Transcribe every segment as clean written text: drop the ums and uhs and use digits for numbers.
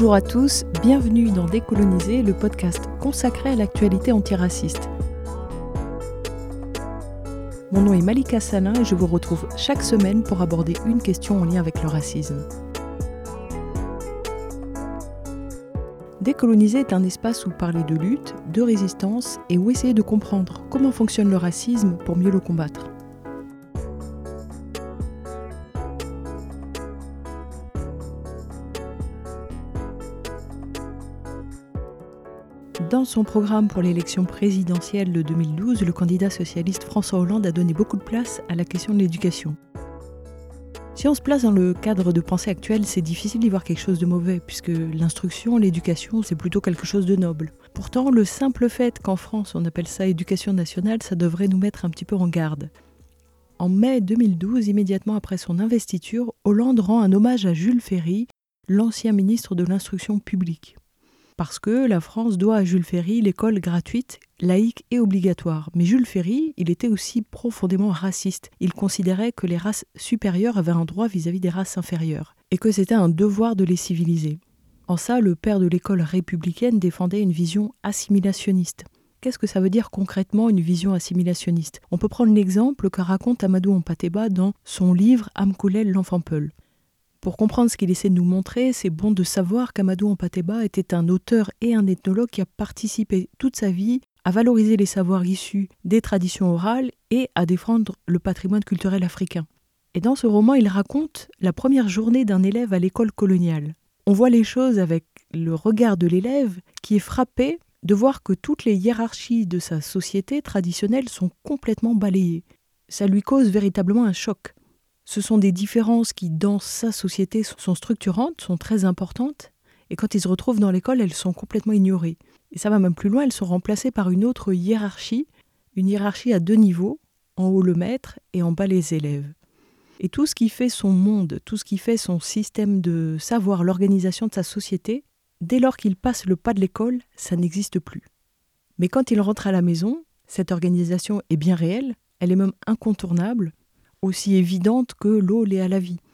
Bonjour à tous, bienvenue dans Décoloniser, le podcast consacré à l'actualité antiraciste. Mon nom est Malika Salin et je vous retrouve chaque semaine pour aborder une question en lien avec le racisme. Décoloniser est un espace où parler de lutte, de résistance et où essayer de comprendre comment fonctionne le racisme pour mieux le combattre. Dans son programme pour l'élection présidentielle de 2012, le candidat socialiste François Hollande a donné beaucoup de place à la question de l'éducation. Si on se place dans le cadre de pensée actuelle, c'est difficile d'y voir quelque chose de mauvais, puisque l'instruction, l'éducation, c'est plutôt quelque chose de noble. Pourtant, le simple fait qu'en France, on appelle ça éducation nationale, ça devrait nous mettre un petit peu en garde. En mai 2012, immédiatement après son investiture, Hollande rend un hommage à Jules Ferry, l'ancien ministre de l'Instruction publique. Parce que la France doit à Jules Ferry l'école gratuite, laïque et obligatoire. Mais Jules Ferry, il était aussi profondément raciste. Il considérait que les races supérieures avaient un droit vis-à-vis des races inférieures, et que c'était un devoir de les civiliser. En ça, le père de l'école républicaine défendait une vision assimilationniste. Qu'est-ce que ça veut dire concrètement une vision assimilationniste ? On peut prendre l'exemple que raconte Amadou Hampâté-Bâ dans son livre « Amkoulel, l'enfant Peul ». Pour comprendre ce qu'il essaie de nous montrer, c'est bon de savoir qu'Amadou Hampâté-Bâ était un auteur et un ethnologue qui a participé toute sa vie à valoriser les savoirs issus des traditions orales et à défendre le patrimoine culturel africain. Et dans ce roman, il raconte la première journée d'un élève à l'école coloniale. On voit les choses avec le regard de l'élève qui est frappé de voir que toutes les hiérarchies de sa société traditionnelle sont complètement balayées. Ça lui cause véritablement un choc. Ce sont des différences qui, dans sa société, sont structurantes, sont très importantes, et quand ils se retrouvent dans l'école, elles sont complètement ignorées. Et ça va même plus loin, elles sont remplacées par une autre hiérarchie, une hiérarchie à deux niveaux, en haut le maître et en bas les élèves. Et tout ce qui fait son monde, tout ce qui fait son système de savoir, l'organisation de sa société, dès lors qu'il passe le pas de l'école, ça n'existe plus. Mais quand il rentre à la maison, cette organisation est bien réelle, elle est même incontournable, aussi évidente que l'eau l'est à la vie.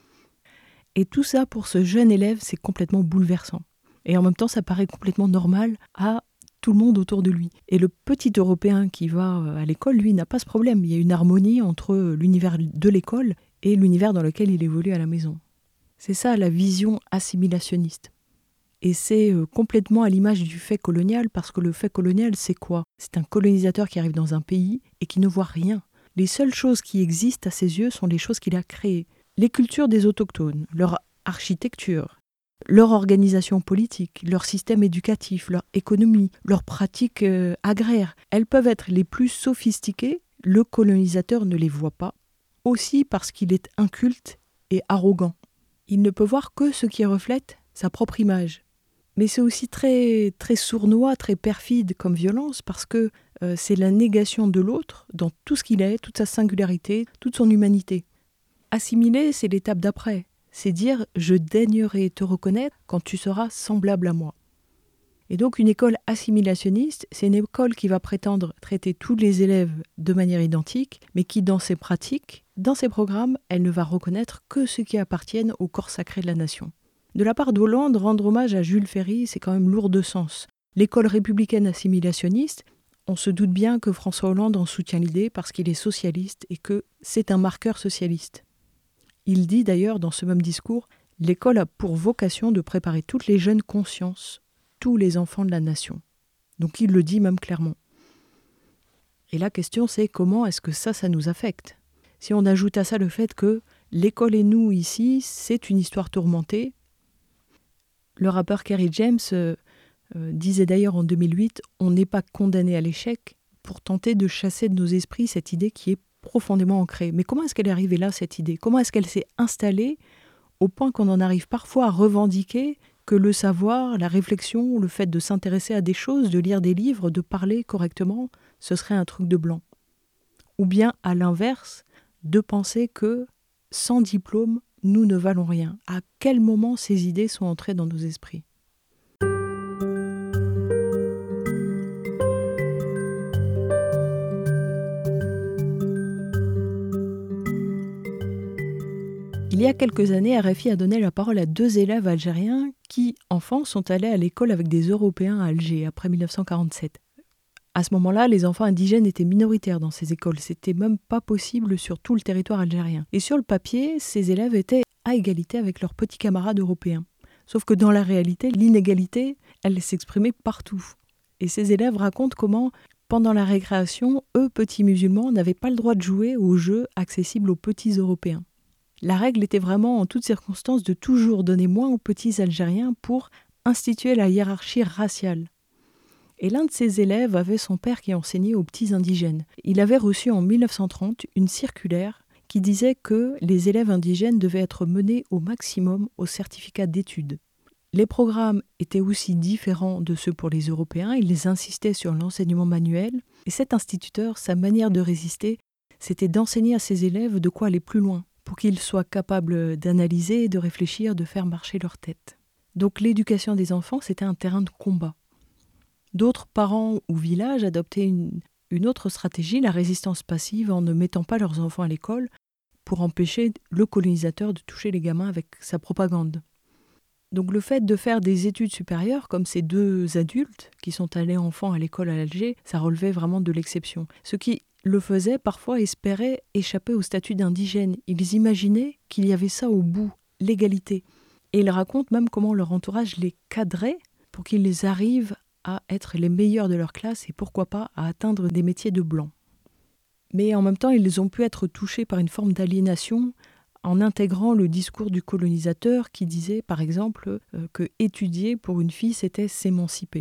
Et tout ça, pour ce jeune élève, c'est complètement bouleversant. Et en même temps, ça paraît complètement normal à tout le monde autour de lui. Et le petit Européen qui va à l'école, lui, n'a pas ce problème. Il y a une harmonie entre l'univers de l'école et l'univers dans lequel il évolue à la maison. C'est ça la vision assimilationniste. Et c'est complètement à l'image du fait colonial, parce que le fait colonial, c'est quoi ? C'est un colonisateur qui arrive dans un pays et qui ne voit rien. Les seules choses qui existent à ses yeux sont les choses qu'il a créées. Les cultures des autochtones, leur architecture, leur organisation politique, leur système éducatif, leur économie, leurs pratiques agraires, elles peuvent être les plus sophistiquées, le colonisateur ne les voit pas, aussi parce qu'il est inculte et arrogant. Il ne peut voir que ce qui reflète sa propre image. Mais c'est aussi très, très sournois, très perfide comme violence, parce que c'est la négation de l'autre dans tout ce qu'il est, toute sa singularité, toute son humanité. Assimiler, c'est l'étape d'après. C'est dire « je daignerai te reconnaître quand tu seras semblable à moi ». Et donc une école assimilationniste, c'est une école qui va prétendre traiter tous les élèves de manière identique, mais qui dans ses pratiques, dans ses programmes, elle ne va reconnaître que ceux qui appartiennent au corps sacré de la nation. De la part d'Hollande, rendre hommage à Jules Ferry, c'est quand même lourd de sens. L'école républicaine assimilationniste, on se doute bien que François Hollande en soutient l'idée parce qu'il est socialiste et que c'est un marqueur socialiste. Il dit d'ailleurs dans ce même discours « L'école a pour vocation de préparer toutes les jeunes consciences, tous les enfants de la nation ». Donc il le dit même clairement. Et la question c'est comment est-ce que ça nous affecte ? Si on ajoute à ça le fait que l'école et nous ici, c'est une histoire tourmentée. Le rappeur Kerry James disait d'ailleurs en 2008 « On n'est pas condamné à l'échec pour tenter de chasser de nos esprits cette idée qui est profondément ancrée. » Mais comment est-ce qu'elle est arrivée là, cette idée ? Comment est-ce qu'elle s'est installée au point qu'on en arrive parfois à revendiquer que le savoir, la réflexion, le fait de s'intéresser à des choses, de lire des livres, de parler correctement, ce serait un truc de blanc ? Ou bien, à l'inverse, de penser que sans diplôme, nous ne valons rien. À quel moment ces idées sont entrées dans nos esprits ? Il y a quelques années, RFI a donné la parole à 2 élèves algériens qui, enfants, sont allés à l'école avec des Européens à Alger, après 1947. À ce moment-là, les enfants indigènes étaient minoritaires dans ces écoles. C'était même pas possible sur tout le territoire algérien. Et sur le papier, ces élèves étaient à égalité avec leurs petits camarades européens. Sauf que dans la réalité, l'inégalité, elle s'exprimait partout. Et ces élèves racontent comment, pendant la récréation, eux, petits musulmans, n'avaient pas le droit de jouer aux jeux accessibles aux petits Européens. La règle était vraiment, en toutes circonstances, de toujours donner moins aux petits Algériens pour instituer la hiérarchie raciale. Et l'un de ces élèves avait son père qui enseignait aux petits indigènes. Il avait reçu en 1930 une circulaire qui disait que les élèves indigènes devaient être menés au maximum au certificat d'études. Les programmes étaient aussi différents de ceux pour les Européens, ils insistaient sur l'enseignement manuel, et cet instituteur, sa manière de résister, c'était d'enseigner à ses élèves de quoi aller plus loin, pour qu'ils soient capables d'analyser, de réfléchir, de faire marcher leur tête. Donc l'éducation des enfants, c'était un terrain de combat. D'autres parents ou villages adoptaient une autre stratégie, la résistance passive, en ne mettant pas leurs enfants à l'école pour empêcher le colonisateur de toucher les gamins avec sa propagande. Donc le fait de faire des études supérieures, comme ces 2 adultes qui sont allés enfants à l'école à Alger, ça relevait vraiment de l'exception. Ceux qui le faisaient parfois espéraient échapper au statut d'indigène. Ils imaginaient qu'il y avait ça au bout, l'égalité. Et ils racontent même comment leur entourage les cadrait pour qu'ils arrivent à être les meilleurs de leur classe et pourquoi pas à atteindre des métiers de blanc. Mais en même temps, ils ont pu être touchés par une forme d'aliénation en intégrant le discours du colonisateur qui disait, par exemple, que étudier pour une fille, c'était s'émanciper.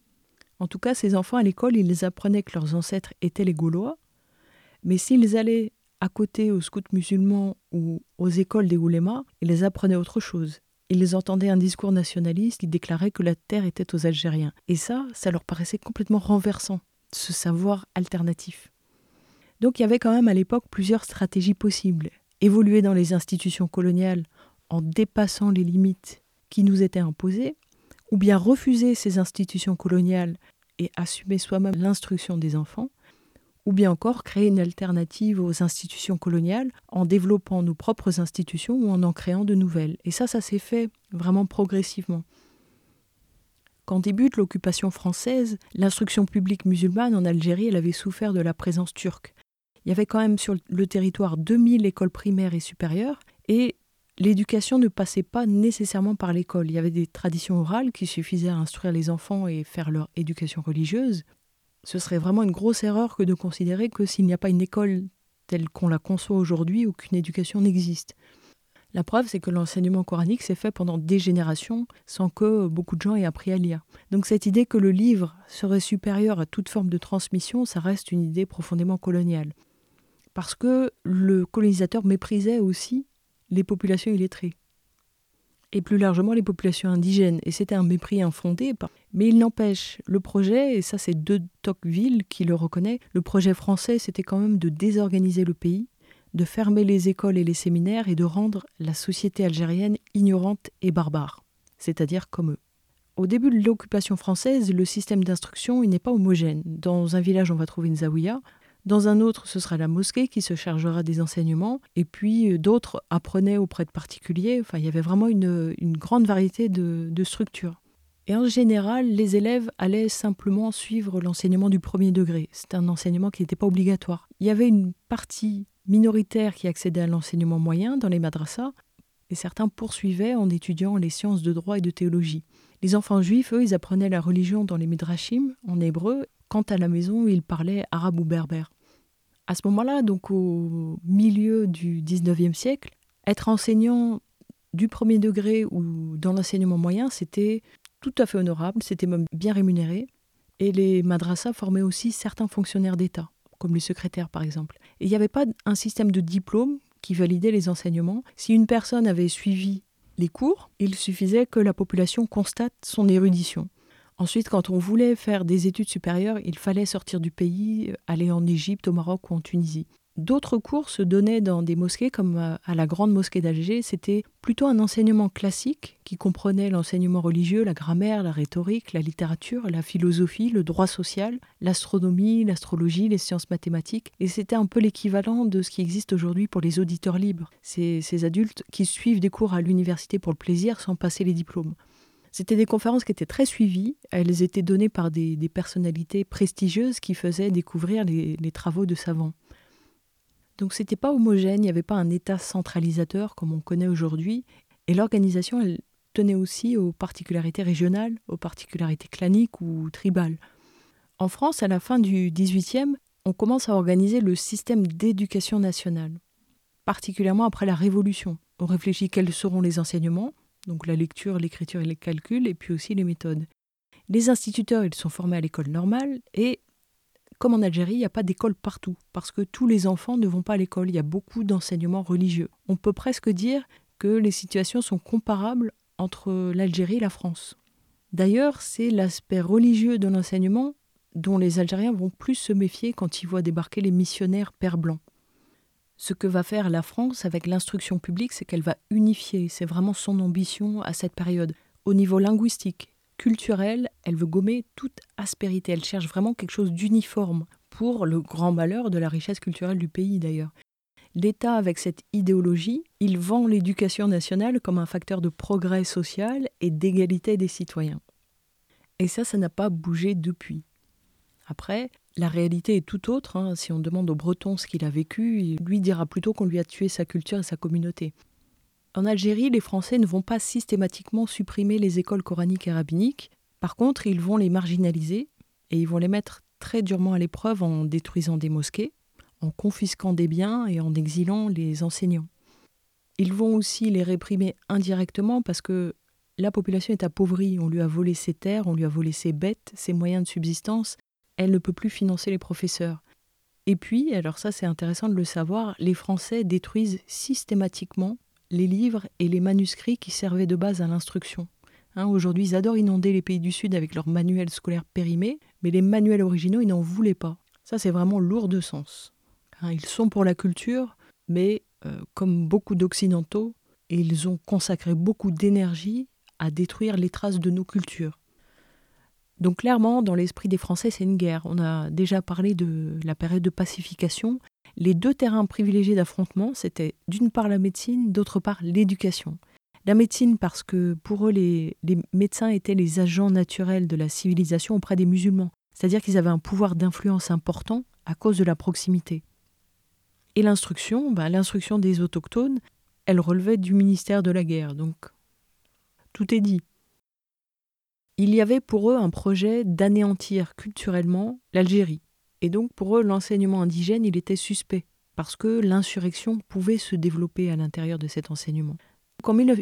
En tout cas, ces enfants à l'école, ils apprenaient que leurs ancêtres étaient les Gaulois, mais s'ils allaient à côté aux scouts musulmans ou aux écoles des oulémas, ils apprenaient autre chose. Ils entendaient un discours nationaliste qui déclarait que la terre était aux Algériens. Et ça leur paraissait complètement renversant, ce savoir alternatif. Donc il y avait quand même à l'époque plusieurs stratégies possibles. Évoluer dans les institutions coloniales en dépassant les limites qui nous étaient imposées, ou bien refuser ces institutions coloniales et assumer soi-même l'instruction des enfants, ou bien encore créer une alternative aux institutions coloniales en développant nos propres institutions ou en créant de nouvelles. Et ça s'est fait vraiment progressivement. Quand débute l'occupation française, l'instruction publique musulmane en Algérie, elle avait souffert de la présence turque. Il y avait quand même sur le territoire 2000 écoles primaires et supérieures, et l'éducation ne passait pas nécessairement par l'école. Il y avait des traditions orales qui suffisaient à instruire les enfants et faire leur éducation religieuse. Ce serait vraiment une grosse erreur que de considérer que s'il n'y a pas une école telle qu'on la conçoit aujourd'hui, aucune éducation n'existe. La preuve, c'est que l'enseignement coranique s'est fait pendant des générations sans que beaucoup de gens aient appris à lire. Donc cette idée que le livre serait supérieur à toute forme de transmission, ça reste une idée profondément coloniale. Parce que le colonisateur méprisait aussi les populations illettrées. Et plus largement les populations indigènes. Et c'était un mépris infondé. Mais il n'empêche, le projet, et ça c'est de Tocqueville qui le reconnaît, le projet français c'était quand même de désorganiser le pays, de fermer les écoles et les séminaires et de rendre la société algérienne ignorante et barbare, c'est-à-dire comme eux. Au début de l'occupation française, le système d'instruction il n'est pas homogène. Dans un village, on va trouver une zaouïa. Dans un autre, ce sera la mosquée qui se chargera des enseignements. Et puis d'autres apprenaient auprès de particuliers. Enfin, il y avait vraiment une grande variété de structures. Et en général, les élèves allaient simplement suivre l'enseignement du premier degré. C'était un enseignement qui n'était pas obligatoire. Il y avait une partie minoritaire qui accédait à l'enseignement moyen dans les madrasas. Et certains poursuivaient en étudiant les sciences de droit et de théologie. Les enfants juifs, eux, ils apprenaient la religion dans les midrashim, en hébreu. Quant à la maison, ils parlaient arabe ou berbère. À ce moment-là, donc au milieu du 19e siècle, être enseignant du premier degré ou dans l'enseignement moyen, c'était tout à fait honorable, c'était même bien rémunéré. Et les madrasas formaient aussi certains fonctionnaires d'État, comme les secrétaires par exemple. Et il n'y avait pas un système de diplôme qui validait les enseignements. Si une personne avait suivi les cours, il suffisait que la population constate son érudition. Ensuite, quand on voulait faire des études supérieures, il fallait sortir du pays, aller en Égypte, au Maroc ou en Tunisie. D'autres cours se donnaient dans des mosquées comme à la Grande Mosquée d'Alger. C'était plutôt un enseignement classique qui comprenait l'enseignement religieux, la grammaire, la rhétorique, la littérature, la philosophie, le droit social, l'astronomie, l'astrologie, les sciences mathématiques. Et c'était un peu l'équivalent de ce qui existe aujourd'hui pour les auditeurs libres. Ces adultes qui suivent des cours à l'université pour le plaisir sans passer les diplômes. C'était des conférences qui étaient très suivies. Elles étaient données par des personnalités prestigieuses qui faisaient découvrir les travaux de savants. Donc c'était pas homogène, il n'y avait pas un État centralisateur comme on connaît aujourd'hui. Et l'organisation, elle tenait aussi aux particularités régionales, aux particularités claniques ou tribales. En France, à la fin du XVIIIe, on commence à organiser le système d'éducation nationale, particulièrement après la Révolution. On réfléchit quels seront les enseignements, donc la lecture, l'écriture et les calculs, et puis aussi les méthodes. Les instituteurs, ils sont formés à l'école normale et comme en Algérie, il n'y a pas d'école partout, parce que tous les enfants ne vont pas à l'école, il y a beaucoup d'enseignements religieux. On peut presque dire que les situations sont comparables entre l'Algérie et la France. D'ailleurs, c'est l'aspect religieux de l'enseignement dont les Algériens vont plus se méfier quand ils voient débarquer les missionnaires pères blancs. Ce que va faire la France avec l'instruction publique, c'est qu'elle va unifier, c'est vraiment son ambition à cette période, au niveau linguistique. Culturelle, elle veut gommer toute aspérité. Elle cherche vraiment quelque chose d'uniforme pour le grand malheur de la richesse culturelle du pays d'ailleurs. L'État, avec cette idéologie, il vend l'éducation nationale comme un facteur de progrès social et d'égalité des citoyens. Et ça n'a pas bougé depuis. Après, la réalité est tout autre. Si on demande au Breton ce qu'il a vécu, il lui dira plutôt qu'on lui a tué sa culture et sa communauté. En Algérie, les Français ne vont pas systématiquement supprimer les écoles coraniques et rabbiniques. Par contre, ils vont les marginaliser et ils vont les mettre très durement à l'épreuve en détruisant des mosquées, en confisquant des biens et en exilant les enseignants. Ils vont aussi les réprimer indirectement parce que la population est appauvrie. On lui a volé ses terres, on lui a volé ses bêtes, ses moyens de subsistance. Elle ne peut plus financer les professeurs. Et puis, alors ça c'est intéressant de le savoir, les Français détruisent systématiquement les livres et les manuscrits qui servaient de base à l'instruction. Aujourd'hui, ils adorent inonder les pays du Sud avec leurs manuels scolaires périmés, mais les manuels originaux, ils n'en voulaient pas. Ça, c'est vraiment lourd de sens. Ils sont pour la culture, mais comme beaucoup d'Occidentaux, ils ont consacré beaucoup d'énergie à détruire les traces de nos cultures. Donc clairement, dans l'esprit des Français, c'est une guerre. On a déjà parlé de la période de pacification. Les deux terrains privilégiés d'affrontement, c'était d'une part la médecine, d'autre part l'éducation. La médecine parce que pour eux, les médecins étaient les agents naturels de la civilisation auprès des musulmans. C'est-à-dire qu'ils avaient un pouvoir d'influence important à cause de la proximité. Et l'instruction, l'instruction des autochtones, elle relevait du ministère de la guerre. Donc tout est dit. Il y avait pour eux un projet d'anéantir culturellement l'Algérie. Et donc, pour eux, l'enseignement indigène, il était suspect, parce que l'insurrection pouvait se développer à l'intérieur de cet enseignement. Donc, en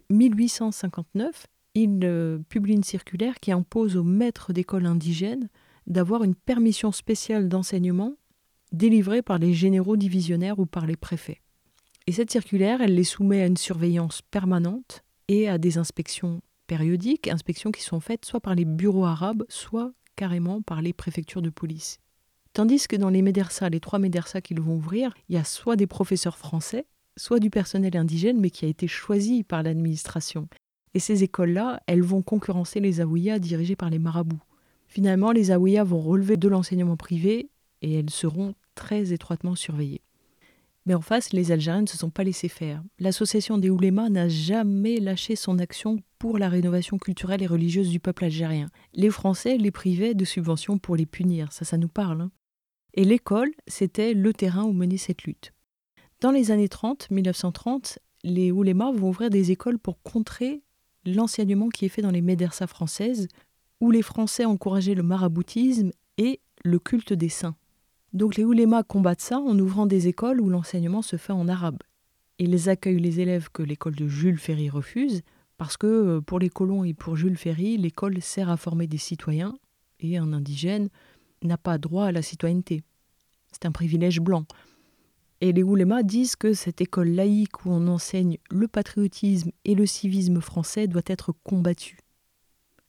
1859, il publie une circulaire qui impose aux maîtres d'école indigènes d'avoir une permission spéciale d'enseignement délivrée par les généraux divisionnaires ou par les préfets. Et cette circulaire, elle les soumet à une surveillance permanente et à des inspections périodiques, inspections qui sont faites soit par les bureaux arabes, soit carrément par les préfectures de police. Tandis que dans les médersas, les 3 médersas qu'ils vont ouvrir, il y a soit des professeurs français, soit du personnel indigène, mais qui a été choisi par l'administration. Et ces écoles-là, elles vont concurrencer les zaouïas dirigés par les marabouts. Finalement, les zaouïas vont relever de l'enseignement privé et elles seront très étroitement surveillées. Mais en face, les Algériens ne se sont pas laissés faire. L'association des oulémas n'a jamais lâché son action pour la rénovation culturelle et religieuse du peuple algérien. Les Français les privaient de subventions pour les punir, ça nous parle. Et l'école, c'était le terrain où mener cette lutte. Dans les années 30, 1930, les oulémas vont ouvrir des écoles pour contrer l'enseignement qui est fait dans les médersas françaises, où les Français encourageaient le maraboutisme et le culte des saints. Donc les oulémas combattent ça en ouvrant des écoles où l'enseignement se fait en arabe. Ils accueillent les élèves que l'école de Jules Ferry refuse, parce que pour les colons et pour Jules Ferry, l'école sert à former des citoyens, et un indigène n'a pas droit à la citoyenneté. C'est un privilège blanc. Et les oulémas disent que cette école laïque où on enseigne le patriotisme et le civisme français doit être combattue.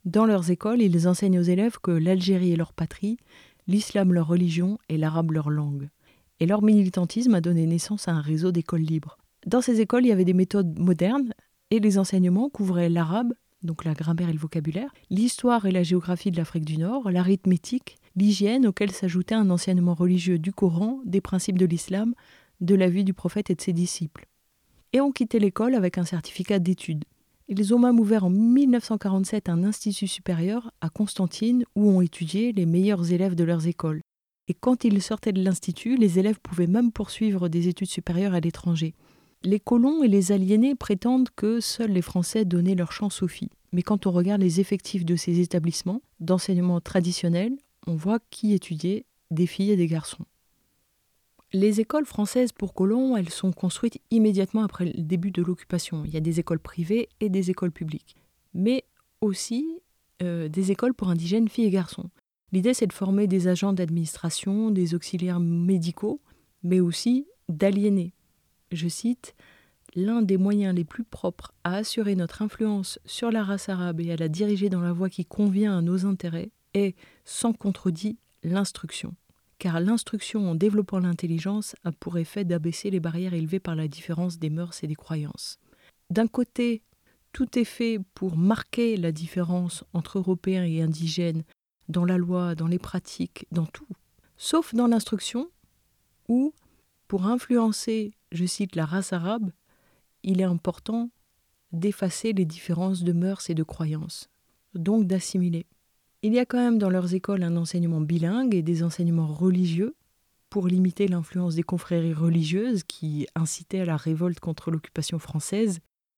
Dans leurs écoles, ils enseignent aux élèves que l'Algérie est leur patrie, l'islam leur religion et l'arabe leur langue. Et leur militantisme a donné naissance à un réseau d'écoles libres. Dans ces écoles, il y avait des méthodes modernes et les enseignements couvraient l'arabe, donc la grammaire et le vocabulaire, l'histoire et la géographie de l'Afrique du Nord, l'arithmétique, l'hygiène auquel s'ajoutait un enseignement religieux du Coran, des principes de l'islam, de la vie du prophète et de ses disciples. Et ont quitté l'école avec un certificat d'études. Ils ont même ouvert en 1947 un institut supérieur à Constantine où ont étudié les meilleurs élèves de leurs écoles. Et quand ils sortaient de l'institut, les élèves pouvaient même poursuivre des études supérieures à l'étranger. Les colons et les aliénés prétendent que seuls les Français donnaient leur chance aux filles. Mais quand on regarde les effectifs de ces établissements d'enseignement traditionnel, on voit qui étudiait des filles et des garçons. Les écoles françaises pour colons, elles sont construites immédiatement après le début de l'occupation. Il y a des écoles privées et des écoles publiques. Mais aussi des écoles pour indigènes filles et garçons. L'idée, c'est de former des agents d'administration, des auxiliaires médicaux, mais aussi d'aliénés. Je cite, « L'un des moyens les plus propres à assurer notre influence sur la race arabe et à la diriger dans la voie qui convient à nos intérêts est, sans contredit, l'instruction. Car l'instruction en développant l'intelligence a pour effet d'abaisser les barrières élevées par la différence des mœurs et des croyances. D'un côté, tout est fait pour marquer la différence entre Européens et indigènes dans la loi, dans les pratiques, dans tout, sauf dans l'instruction où, pour influencer, je cite, la race arabe, il est important d'effacer les différences de mœurs et de croyances, donc d'assimiler. Il y a quand même dans leurs écoles un enseignement bilingue et des enseignements religieux pour limiter l'influence des confréries religieuses qui incitaient à la révolte contre l'occupation française.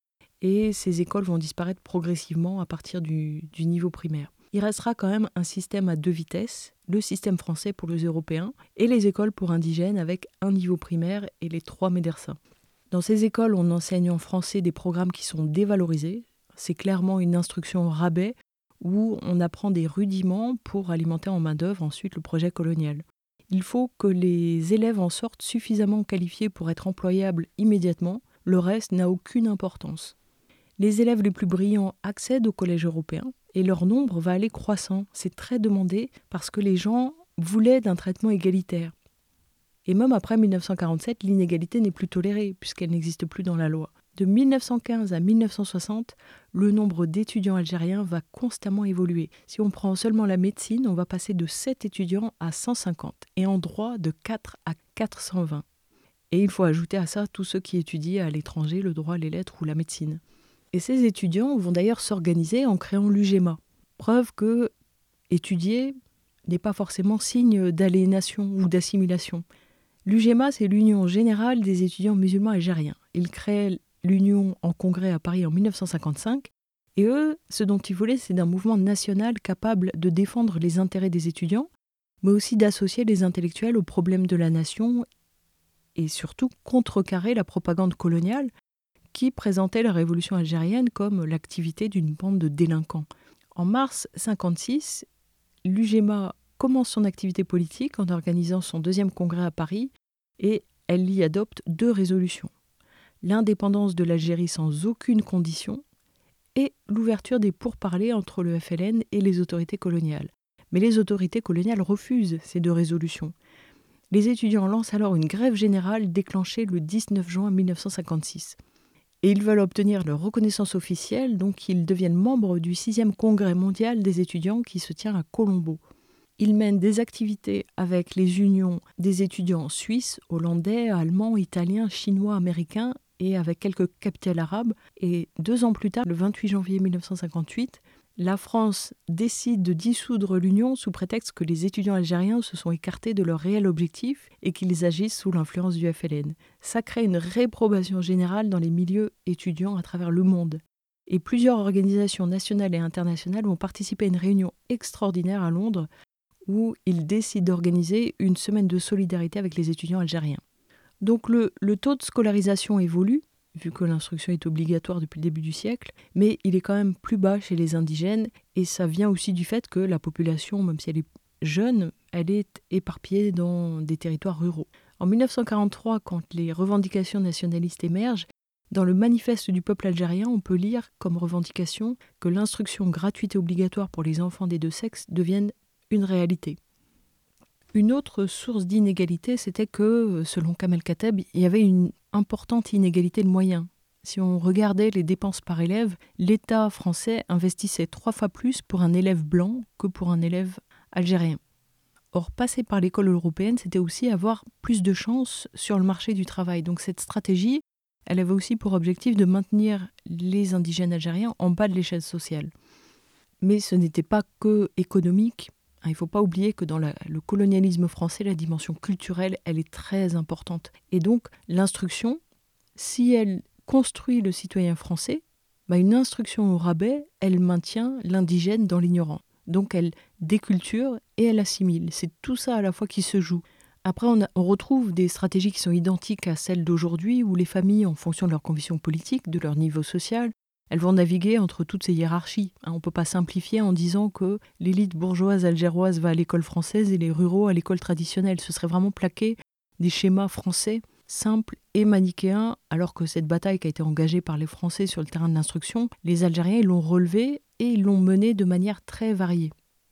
Et ces écoles vont disparaître progressivement à partir du niveau primaire. Il restera quand même un système à 2 vitesses, le système français pour les Européens et les écoles pour indigènes avec un niveau primaire et les 3 médersins. Dans ces écoles, on enseigne en français des programmes qui sont dévalorisés. C'est clairement une instruction au rabais où on apprend des rudiments pour alimenter en main-d'œuvre ensuite le projet colonial. Il faut que les élèves en sortent suffisamment qualifiés pour être employables immédiatement, le reste n'a aucune importance. Les élèves les plus brillants accèdent au collège européen et leur nombre va aller croissant. C'est très demandé parce que les gens voulaient d'un traitement égalitaire. Et même après 1947, l'inégalité n'est plus tolérée puisqu'elle n'existe plus dans la loi. De 1915 à 1960, le nombre d'étudiants algériens va constamment évoluer. Si on prend seulement la médecine, on va passer de 7 étudiants à 150 et en droit de 4 à 420. Et il faut ajouter à ça tous ceux qui étudient à l'étranger le droit, les lettres ou la médecine. Et ces étudiants vont d'ailleurs s'organiser en créant l'UGEMA. Preuve que étudier n'est pas forcément signe d'aliénation ou d'assimilation. L'UGEMA, c'est l'Union générale des étudiants musulmans algériens. Ils créent l'Union en congrès à Paris en 1955. Et eux, ce dont ils voulaient, c'est d'un mouvement national capable de défendre les intérêts des étudiants, mais aussi d'associer les intellectuels aux problèmes de la nation et surtout contrecarrer la propagande coloniale qui présentait la révolution algérienne comme l'activité d'une bande de délinquants. En mars 1956, l'UGEMA commence son activité politique en organisant son 2e congrès à Paris et elle y adopte 2 résolutions. L'indépendance de l'Algérie sans aucune condition et l'ouverture des pourparlers entre le FLN et les autorités coloniales. Mais les autorités coloniales refusent ces 2 résolutions. Les étudiants lancent alors une grève générale déclenchée le 19 juin 1956. Et ils veulent obtenir leur reconnaissance officielle, donc ils deviennent membres du 6e congrès mondial des étudiants qui se tient à Colombo. Ils mènent des activités avec les unions des étudiants suisses, hollandais, allemands, italiens, chinois, américains et avec quelques capitales arabes. Et 2 ans plus tard, le 28 janvier 1958, la France décide de dissoudre l'Union sous prétexte que les étudiants algériens se sont écartés de leur réel objectif et qu'ils agissent sous l'influence du FLN. Ça crée une réprobation générale dans les milieux étudiants à travers le monde. Et plusieurs organisations nationales et internationales vont participer à une réunion extraordinaire à Londres où ils décident d'organiser une semaine de solidarité avec les étudiants algériens. Donc le taux de scolarisation évolue, vu que l'instruction est obligatoire depuis le début du siècle, mais il est quand même plus bas chez les indigènes, et ça vient aussi du fait que la population, même si elle est jeune, elle est éparpillée dans des territoires ruraux. En 1943, quand les revendications nationalistes émergent, Dans le manifeste du peuple algérien, on peut lire comme revendication que l'instruction gratuite et obligatoire pour les enfants des deux sexes devienne une réalité. Une autre source d'inégalité, c'était que, selon Kamel Kateb, il y avait une importante inégalité de moyens. Si on regardait les dépenses par élève, l'État français investissait 3 fois plus pour un élève blanc que pour un élève algérien. Or, passer par l'école européenne, c'était aussi avoir plus de chances sur le marché du travail. Donc cette stratégie, elle avait aussi pour objectif de maintenir les indigènes algériens en bas de l'échelle sociale. Mais ce n'était pas que économique. Il ne faut pas oublier que dans le colonialisme français, la dimension culturelle, elle est très importante. Et donc, l'instruction, si elle construit le citoyen français, une instruction au rabais, elle maintient l'indigène dans l'ignorance. Donc, elle déculture et elle assimile. C'est tout ça à la fois qui se joue. Après, on retrouve des stratégies qui sont identiques à celles d'aujourd'hui, où les familles, en fonction de leurs convictions politiques, de leur niveau social, elles vont naviguer entre toutes ces hiérarchies. On ne peut pas simplifier en disant que l'élite bourgeoise algéroise va à l'école française et les ruraux à l'école traditionnelle. Ce serait vraiment plaquer des schémas français simples et manichéens, alors que cette bataille qui a été engagée par les Français sur le terrain de l'instruction, les Algériens l'ont relevée et ils l'ont menée de manière très variée.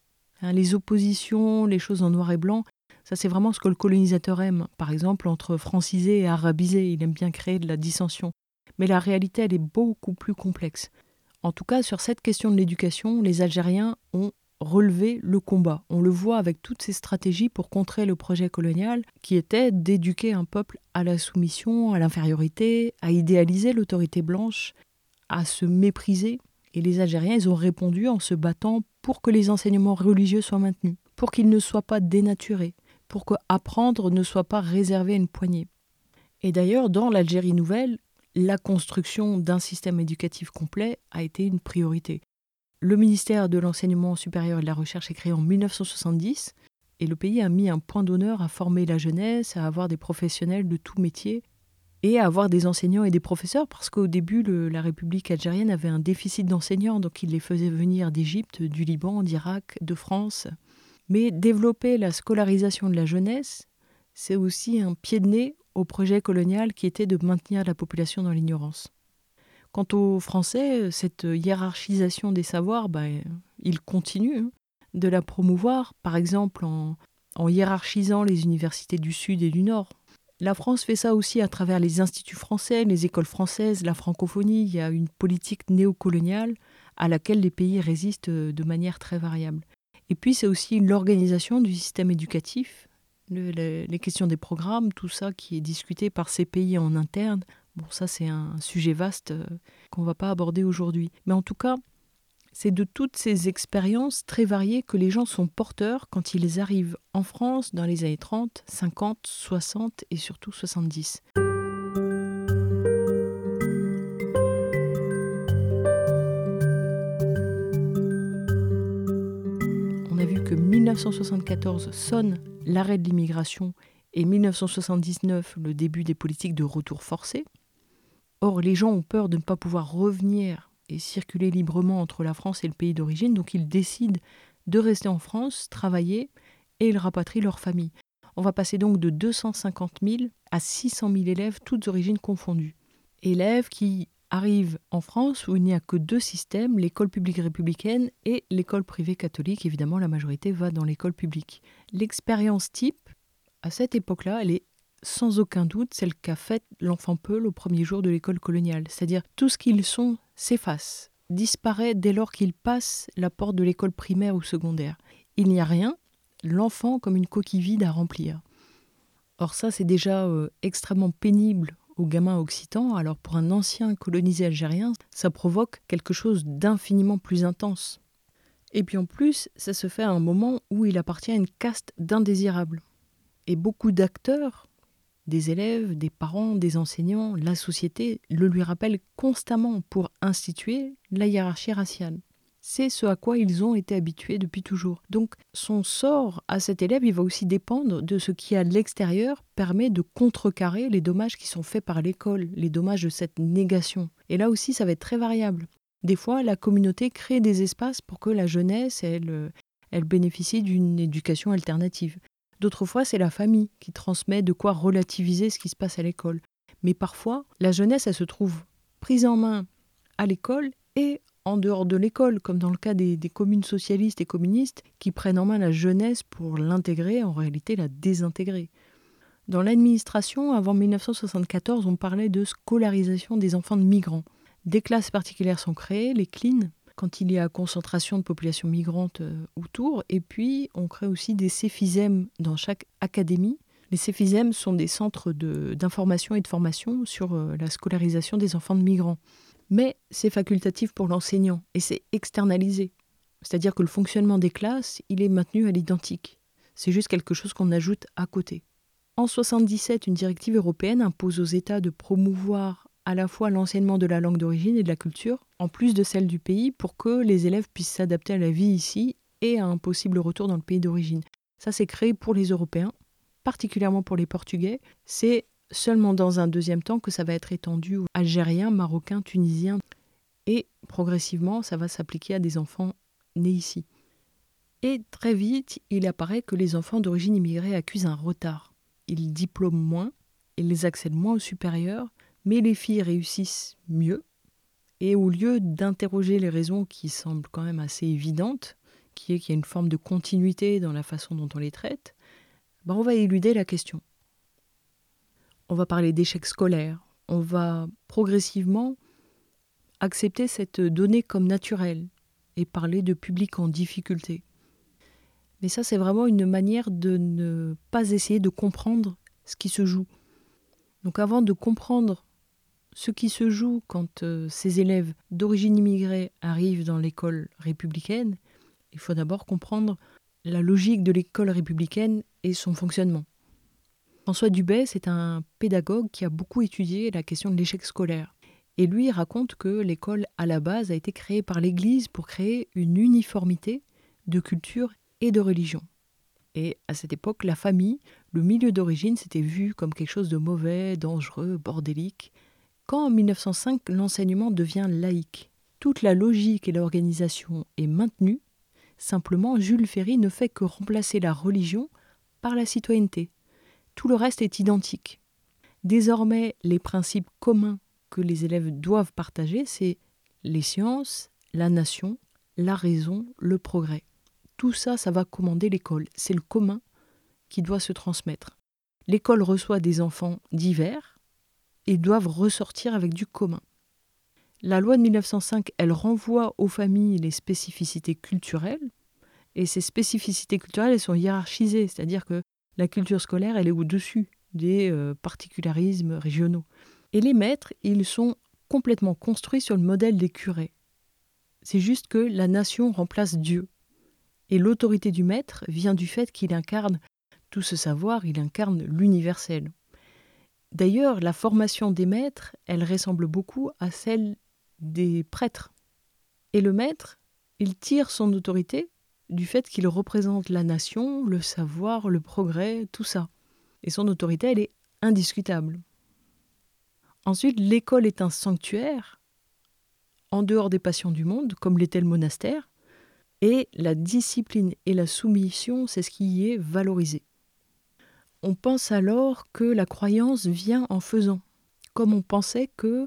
Les oppositions, les choses en noir et blanc, ça c'est vraiment ce que le colonisateur aime. Par exemple, entre francisé et arabisé, il aime bien créer de la dissension. Mais la réalité, elle est beaucoup plus complexe. En tout cas, sur cette question de l'éducation, les Algériens ont relevé le combat. On le voit avec toutes ces stratégies pour contrer le projet colonial qui était d'éduquer un peuple à la soumission, à l'infériorité, à idéaliser l'autorité blanche, à se mépriser. Et les Algériens, ils ont répondu en se battant pour que les enseignements religieux soient maintenus, pour qu'ils ne soient pas dénaturés, pour que apprendre ne soit pas réservé à une poignée. Et d'ailleurs, dans l'Algérie nouvelle, la construction d'un système éducatif complet a été une priorité. Le ministère de l'Enseignement supérieur et de la Recherche est créé en 1970 et le pays a mis un point d'honneur à former la jeunesse, à avoir des professionnels de tout métier et à avoir des enseignants et des professeurs parce qu'au début, la République algérienne avait un déficit d'enseignants, donc il les faisait venir d'Égypte, du Liban, d'Irak, de France. Mais développer la scolarisation de la jeunesse, c'est aussi un pied de nez au projet colonial qui était de maintenir la population dans l'ignorance. Quant aux Français, cette hiérarchisation des savoirs, ils continuent de la promouvoir, par exemple en hiérarchisant les universités du Sud et du Nord. La France fait ça aussi à travers les instituts français, les écoles françaises, la francophonie. Il y a une politique néocoloniale à laquelle les pays résistent de manière très variable. Et puis c'est aussi l'organisation du système éducatif, les questions des programmes, tout ça qui est discuté par ces pays en interne. Bon, ça c'est un sujet vaste qu'on ne va pas aborder aujourd'hui. Mais en tout cas, c'est de toutes ces expériences très variées que les gens sont porteurs quand ils arrivent en France dans les années 30, 50, 60 et surtout 70. On a vu que 1974 sonne l'arrêt de l'immigration et 1979 le début des politiques de retour forcé. Or, les gens ont peur de ne pas pouvoir revenir et circuler librement entre la France et le pays d'origine, donc ils décident de rester en France, travailler, et ils rapatrient leur famille. On va passer donc de 250 000 à 600 000 élèves, toutes origines confondues. Élèves qui arrivent en France où il n'y a que 2 systèmes, l'école publique républicaine et l'école privée catholique. Évidemment, la majorité va dans l'école publique. L'expérience type, à cette époque-là, elle est sans aucun doute celle qu'a faite l'enfant Peul au premier jour de l'école coloniale. C'est-à-dire tout ce qu'ils sont s'efface, disparaît dès lors qu'ils passent la porte de l'école primaire ou secondaire. Il n'y a rien, l'enfant comme une coquille vide à remplir. Or ça, c'est déjà extrêmement pénible aux gamins occitans. Alors pour un ancien colonisé algérien, ça provoque quelque chose d'infiniment plus intense. Et puis en plus, ça se fait à un moment où il appartient à une caste d'indésirables. Et beaucoup d'acteurs, des élèves, des parents, des enseignants, la société le lui rappellent constamment pour instituer la hiérarchie raciale. C'est ce à quoi ils ont été habitués depuis toujours. Donc son sort à cet élève, il va aussi dépendre de ce qui à l'extérieur permet de contrecarrer les dommages qui sont faits par l'école, les dommages de cette négation. Et là aussi, ça va être très variable. Des fois, la communauté crée des espaces pour que la jeunesse, elle bénéficie d'une éducation alternative. D'autres fois, c'est la famille qui transmet de quoi relativiser ce qui se passe à l'école. Mais parfois, la jeunesse, elle se trouve prise en main à l'école et en dehors de l'école, comme dans le cas des communes socialistes et communistes, qui prennent en main la jeunesse pour l'intégrer, en réalité la désintégrer. Dans l'administration, avant 1974, on parlait de scolarisation des enfants de migrants. Des classes particulières sont créées, les CLIN, quand il y a concentration de population migrante autour. Et puis, on crée aussi des CEFISEM dans chaque académie. Les CEFISEM sont des centres d'information et de formation sur la scolarisation des enfants de migrants. Mais c'est facultatif pour l'enseignant et c'est externalisé. C'est-à-dire que le fonctionnement des classes, il est maintenu à l'identique. C'est juste quelque chose qu'on ajoute à côté. En 1977, une directive européenne impose aux États de promouvoir à la fois l'enseignement de la langue d'origine et de la culture, en plus de celle du pays, pour que les élèves puissent s'adapter à la vie ici et à un possible retour dans le pays d'origine. Ça, c'est créé pour les Européens, particulièrement pour les Portugais. C'est seulement dans un deuxième temps que ça va être étendu aux Algériens, Marocains, Tunisiens. Et progressivement, ça va s'appliquer à des enfants nés ici. Et très vite, il apparaît que les enfants d'origine immigrée accusent un retard. Ils diplôment moins, ils accèdent moins au supérieur, mais les filles réussissent mieux. Et au lieu d'interroger les raisons qui semblent quand même assez évidentes, qui est qu'il y a une forme de continuité dans la façon dont on les traite, on va éluder la question. On va parler d'échecs scolaires, on va progressivement accepter cette donnée comme naturelle et parler de public en difficulté. Mais ça, c'est vraiment une manière de ne pas essayer de comprendre ce qui se joue. Donc avant de comprendre ce qui se joue quand ces élèves d'origine immigrée arrivent dans l'école républicaine, il faut d'abord comprendre la logique de l'école républicaine et son fonctionnement. François Dubay, c'est un pédagogue qui a beaucoup étudié la question de l'échec scolaire. Et lui, il raconte que l'école, à la base, a été créée par l'Église pour créer une uniformité de culture et de religion. Et à cette époque, la famille, le milieu d'origine, c'était vu comme quelque chose de mauvais, dangereux, bordélique. Quand en 1905, l'enseignement devient laïque, toute la logique et l'organisation est maintenue, simplement Jules Ferry ne fait que remplacer la religion par la citoyenneté. Tout le reste est identique. Désormais, les principes communs que les élèves doivent partager, c'est les sciences, la nation, la raison, le progrès. Tout ça, ça va commander l'école. C'est le commun qui doit se transmettre. L'école reçoit des enfants divers et doivent ressortir avec du commun. La loi de 1905, elle renvoie aux familles les spécificités culturelles, et ces spécificités culturelles, elles sont hiérarchisées, c'est-à-dire que la culture scolaire, elle est au-dessus des particularismes régionaux. Et les maîtres, ils sont complètement construits sur le modèle des curés. C'est juste que la nation remplace Dieu. Et l'autorité du maître vient du fait qu'il incarne tout ce savoir, il incarne l'universel. D'ailleurs, la formation des maîtres, elle ressemble beaucoup à celle des prêtres. Et le maître, il tire son autorité du fait qu'il représente la nation, le savoir, le progrès, tout ça. Et son autorité, elle est indiscutable. Ensuite, l'école est un sanctuaire, en dehors des passions du monde, comme l'était le monastère, et la discipline et la soumission, c'est ce qui y est valorisé. On pense alors que la croyance vient en faisant, comme on pensait que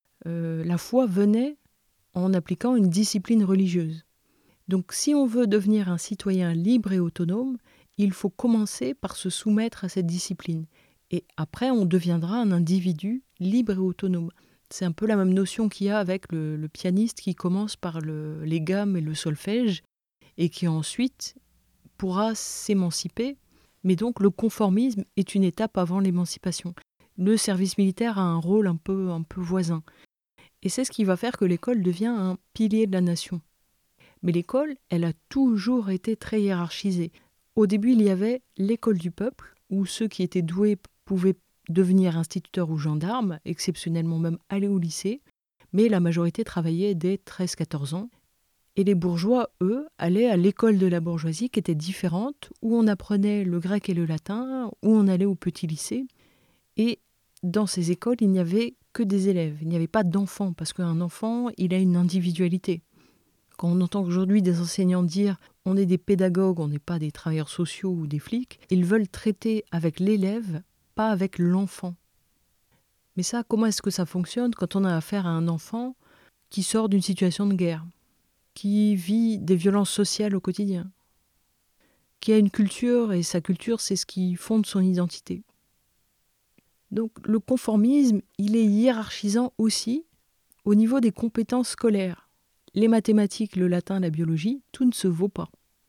la foi venait en appliquant une discipline religieuse. Donc si on veut devenir un citoyen libre et autonome, il faut commencer par se soumettre à cette discipline. Et après, on deviendra un individu libre et autonome. C'est un peu la même notion qu'il y a avec le pianiste qui commence par les gammes et le solfège et qui ensuite pourra s'émanciper. Mais donc le conformisme est une étape avant l'émancipation. Le service militaire a un rôle un peu voisin. Et c'est ce qui va faire que l'école devient un pilier de la nation. Mais l'école, elle a toujours été très hiérarchisée. Au début, il y avait l'école du peuple, où ceux qui étaient doués pouvaient devenir instituteurs ou gendarmes, exceptionnellement même aller au lycée, mais la majorité travaillait dès 13-14 ans. Et les bourgeois, eux, allaient à l'école de la bourgeoisie qui était différente, où on apprenait le grec et le latin, où on allait au petit lycée. Et dans ces écoles, il n'y avait que des élèves, il n'y avait pas d'enfants, parce qu'un enfant, il a une individualité. Quand on entend aujourd'hui des enseignants dire « on est des pédagogues, on n'est pas des travailleurs sociaux ou des flics », ils veulent traiter avec l'élève, pas avec l'enfant. Mais ça, comment est-ce que ça fonctionne quand on a affaire à un enfant qui sort d'une situation de guerre, qui vit des violences sociales au quotidien, qui a une culture, et sa culture, c'est ce qui fonde son identité. Donc le conformisme, il est hiérarchisant aussi au niveau des compétences scolaires. Les mathématiques, le latin, la biologie, tout ne se vaut pas.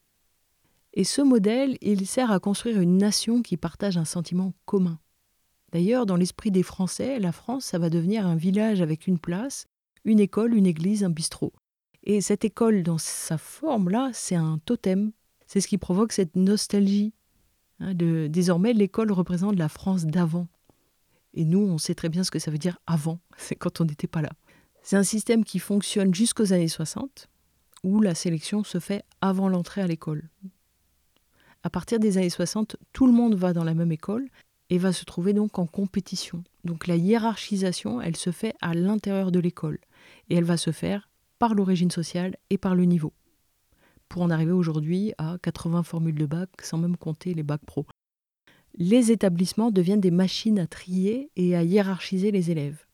Et ce modèle, il sert à construire une nation qui partage un sentiment commun. D'ailleurs, dans l'esprit des Français, la France, ça va devenir un village avec une place, une école, une église, un bistrot. Et cette école, dans sa forme-là, c'est un totem. C'est ce qui provoque cette nostalgie. Désormais, l'école représente la France d'avant. Et nous, on sait très bien ce que ça veut dire avant. C'est quand on n'était pas là. C'est un système qui fonctionne jusqu'aux années 60, où la sélection se fait avant l'entrée à l'école. À partir des années 60, tout le monde va dans la même école et va se trouver donc en compétition. Donc la hiérarchisation, elle se fait à l'intérieur de l'école. Et elle va se faire par l'origine sociale et par le niveau. Pour en arriver aujourd'hui à 80 formules de bac, sans même compter les bacs pro. Les établissements deviennent des machines à trier et à hiérarchiser les élèves.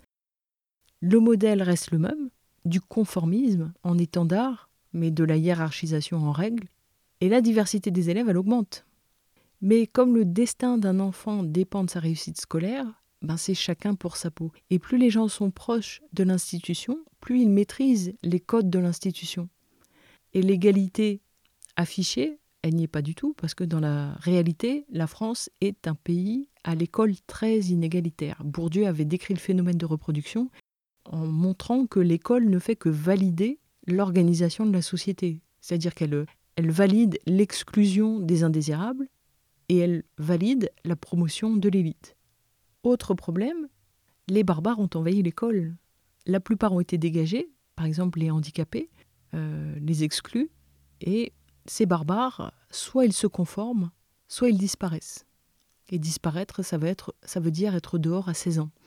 Le modèle reste le même, du conformisme en étendard, mais de la hiérarchisation en règle, et la diversité des élèves, elle augmente. Mais comme le destin d'un enfant dépend de sa réussite scolaire, c'est chacun pour sa peau. Et plus les gens sont proches de l'institution, plus ils maîtrisent les codes de l'institution. Et l'égalité affichée, elle n'y est pas du tout, parce que dans la réalité, la France est un pays à l'école très inégalitaire. Bourdieu avait décrit le phénomène de reproduction en montrant que l'école ne fait que valider l'organisation de la société. C'est-à-dire qu'elle valide l'exclusion des indésirables et elle valide la promotion de l'élite. Autre problème, les barbares ont envahi l'école. La plupart ont été dégagés, par exemple les handicapés, les exclus, et ces barbares, soit ils se conforment, soit ils disparaissent. Et disparaître, ça veut dire être dehors à 16 ans.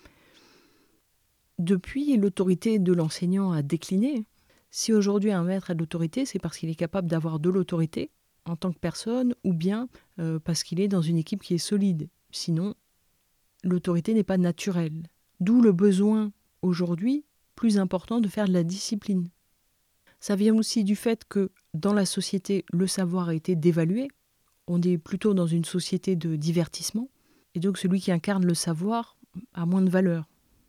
Depuis, l'autorité de l'enseignant a décliné. Si aujourd'hui un maître a de l'autorité, c'est parce qu'il est capable d'avoir de l'autorité en tant que personne, ou bien parce qu'il est dans une équipe qui est solide. Sinon, l'autorité n'est pas naturelle. D'où le besoin, aujourd'hui, plus important de faire de la discipline. Ça vient aussi du fait que dans la société, le savoir a été dévalué. On est plutôt dans une société de divertissement. Et donc celui qui incarne le savoir a moins de valeur.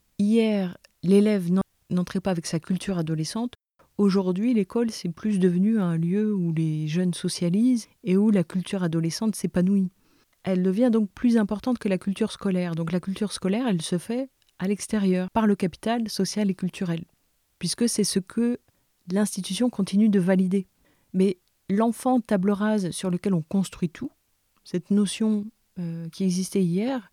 Hier, l'élève n'entrait pas avec sa culture adolescente. Aujourd'hui, l'école, c'est plus devenu un lieu où les jeunes socialisent et où la culture adolescente s'épanouit. Elle devient donc plus importante que la culture scolaire. Donc la culture scolaire, elle se fait à l'extérieur, par le capital social et culturel, puisque c'est ce que l'institution continue de valider. Mais l'enfant table rase sur lequel on construit tout, cette notion qui existait hier,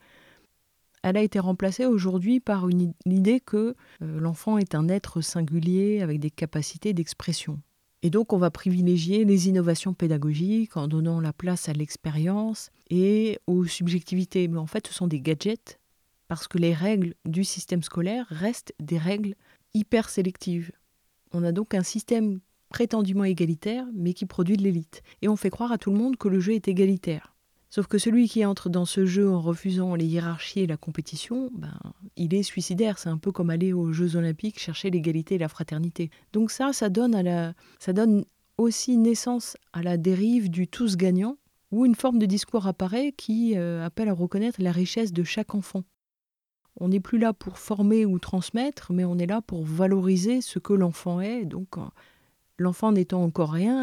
elle a été remplacée aujourd'hui par l'idée que l'enfant est un être singulier avec des capacités d'expression. Et donc on va privilégier les innovations pédagogiques en donnant la place à l'expérience et aux subjectivités. Mais en fait, ce sont des gadgets parce que les règles du système scolaire restent des règles hyper sélectives. On a donc un système prétendument égalitaire, mais qui produit de l'élite. Et on fait croire à tout le monde que le jeu est égalitaire. Sauf que celui qui entre dans ce jeu en refusant les hiérarchies et la compétition, il est suicidaire. C'est un peu comme aller aux Jeux Olympiques chercher l'égalité et la fraternité. Donc ça donne aussi naissance à la dérive du tous gagnant, où une forme de discours apparaît qui appelle à reconnaître la richesse de chaque enfant. On n'est plus là pour former ou transmettre, mais on est là pour valoriser ce que l'enfant est. Donc l'enfant n'étant encore rien,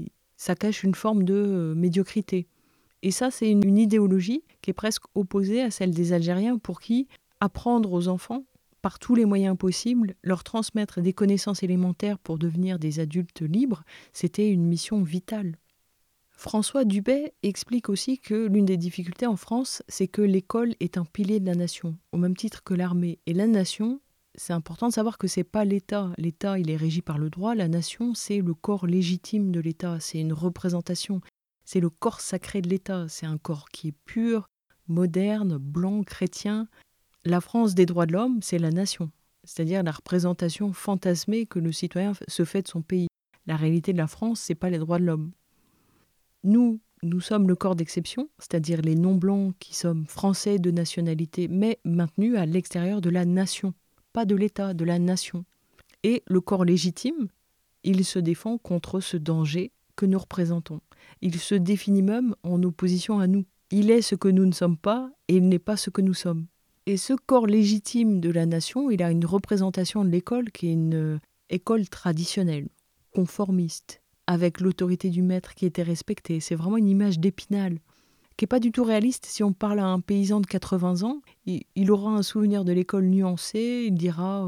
ça cache une forme de médiocrité. Et ça, c'est une idéologie qui est presque opposée à celle des Algériens pour qui apprendre aux enfants, par tous les moyens possibles, leur transmettre des connaissances élémentaires pour devenir des adultes libres, c'était une mission vitale. François Dubet explique aussi que l'une des difficultés en France, c'est que l'école est un pilier de la nation, au même titre que l'armée. Et la nation, c'est important de savoir que c'est pas l'État. L'État, il est régi par le droit. La nation, c'est le corps légitime de l'État. C'est une représentation. C'est le corps sacré de l'État. C'est un corps qui est pur, moderne, blanc, chrétien. La France des droits de l'homme, c'est la nation. C'est-à-dire la représentation fantasmée que le citoyen se fait de son pays. La réalité de la France, c'est pas les droits de l'homme. Nous, Nous sommes le corps d'exception, c'est-à-dire les non-blancs qui sommes français de nationalité, mais maintenus à l'extérieur de la nation, pas de l'État, de la nation. Et le corps légitime, il se défend contre ce danger que nous représentons. Il se définit même en opposition à nous. Il est ce que nous ne sommes pas et il n'est pas ce que nous sommes. Et ce corps légitime de la nation, il a une représentation de l'école qui est une école traditionnelle, conformiste, avec l'autorité du maître qui était respectée. C'est vraiment une image d'Épinal, qui n'est pas du tout réaliste. Si on parle à un paysan de 80 ans, il aura un souvenir de l'école nuancé, il dira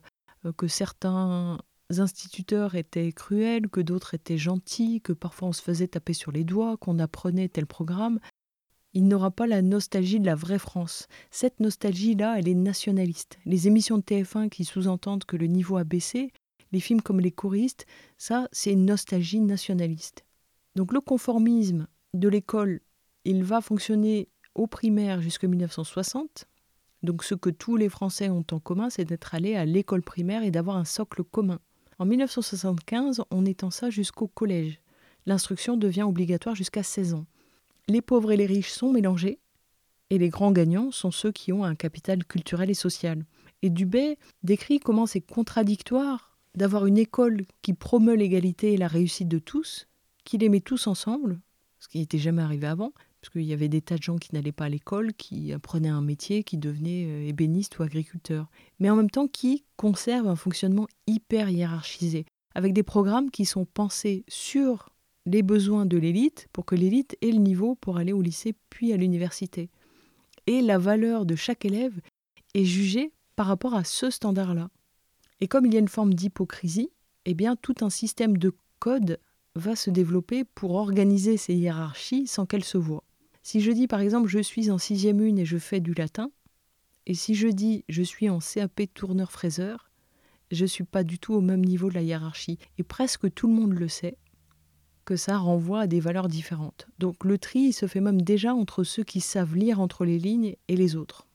que certains instituteurs étaient cruels, que d'autres étaient gentils, que parfois on se faisait taper sur les doigts, qu'on apprenait tel programme. Il n'aura pas la nostalgie de la vraie France. Cette nostalgie-là, elle est nationaliste. Les émissions de TF1 qui sous-entendent que le niveau a baissé, les films comme Les Choristes, ça, c'est une nostalgie nationaliste. Donc le conformisme de l'école, il va fonctionner au primaire jusqu'en 1960. Donc ce que tous les Français ont en commun, c'est d'être allés à l'école primaire et d'avoir un socle commun. En 1975, on étend ça jusqu'au collège. L'instruction devient obligatoire jusqu'à 16 ans. Les pauvres et les riches sont mélangés, et les grands gagnants sont ceux qui ont un capital culturel et social. Et Dubé décrit comment c'est contradictoire d'avoir une école qui promeut l'égalité et la réussite de tous, qui les met tous ensemble, ce qui n'était jamais arrivé avant, parce qu'il y avait des tas de gens qui n'allaient pas à l'école, qui apprenaient un métier, qui devenaient ébénistes ou agriculteurs, mais en même temps qui conservent un fonctionnement hyper hiérarchisé, avec des programmes qui sont pensés sur les besoins de l'élite, pour que l'élite ait le niveau pour aller au lycée puis à l'université. Et la valeur de chaque élève est jugée par rapport à ce standard-là. Et comme il y a une forme d'hypocrisie, eh bien tout un système de codes va se développer pour organiser ces hiérarchies sans qu'elles se voient. Si je dis par exemple je suis en 6e une et je fais du latin, et si je dis je suis en CAP tourneur-fraiseur, je ne suis pas du tout au même niveau de la hiérarchie. Et presque tout le monde le sait, que ça renvoie à des valeurs différentes. Donc le tri se fait même déjà entre ceux qui savent lire entre les lignes et les autres.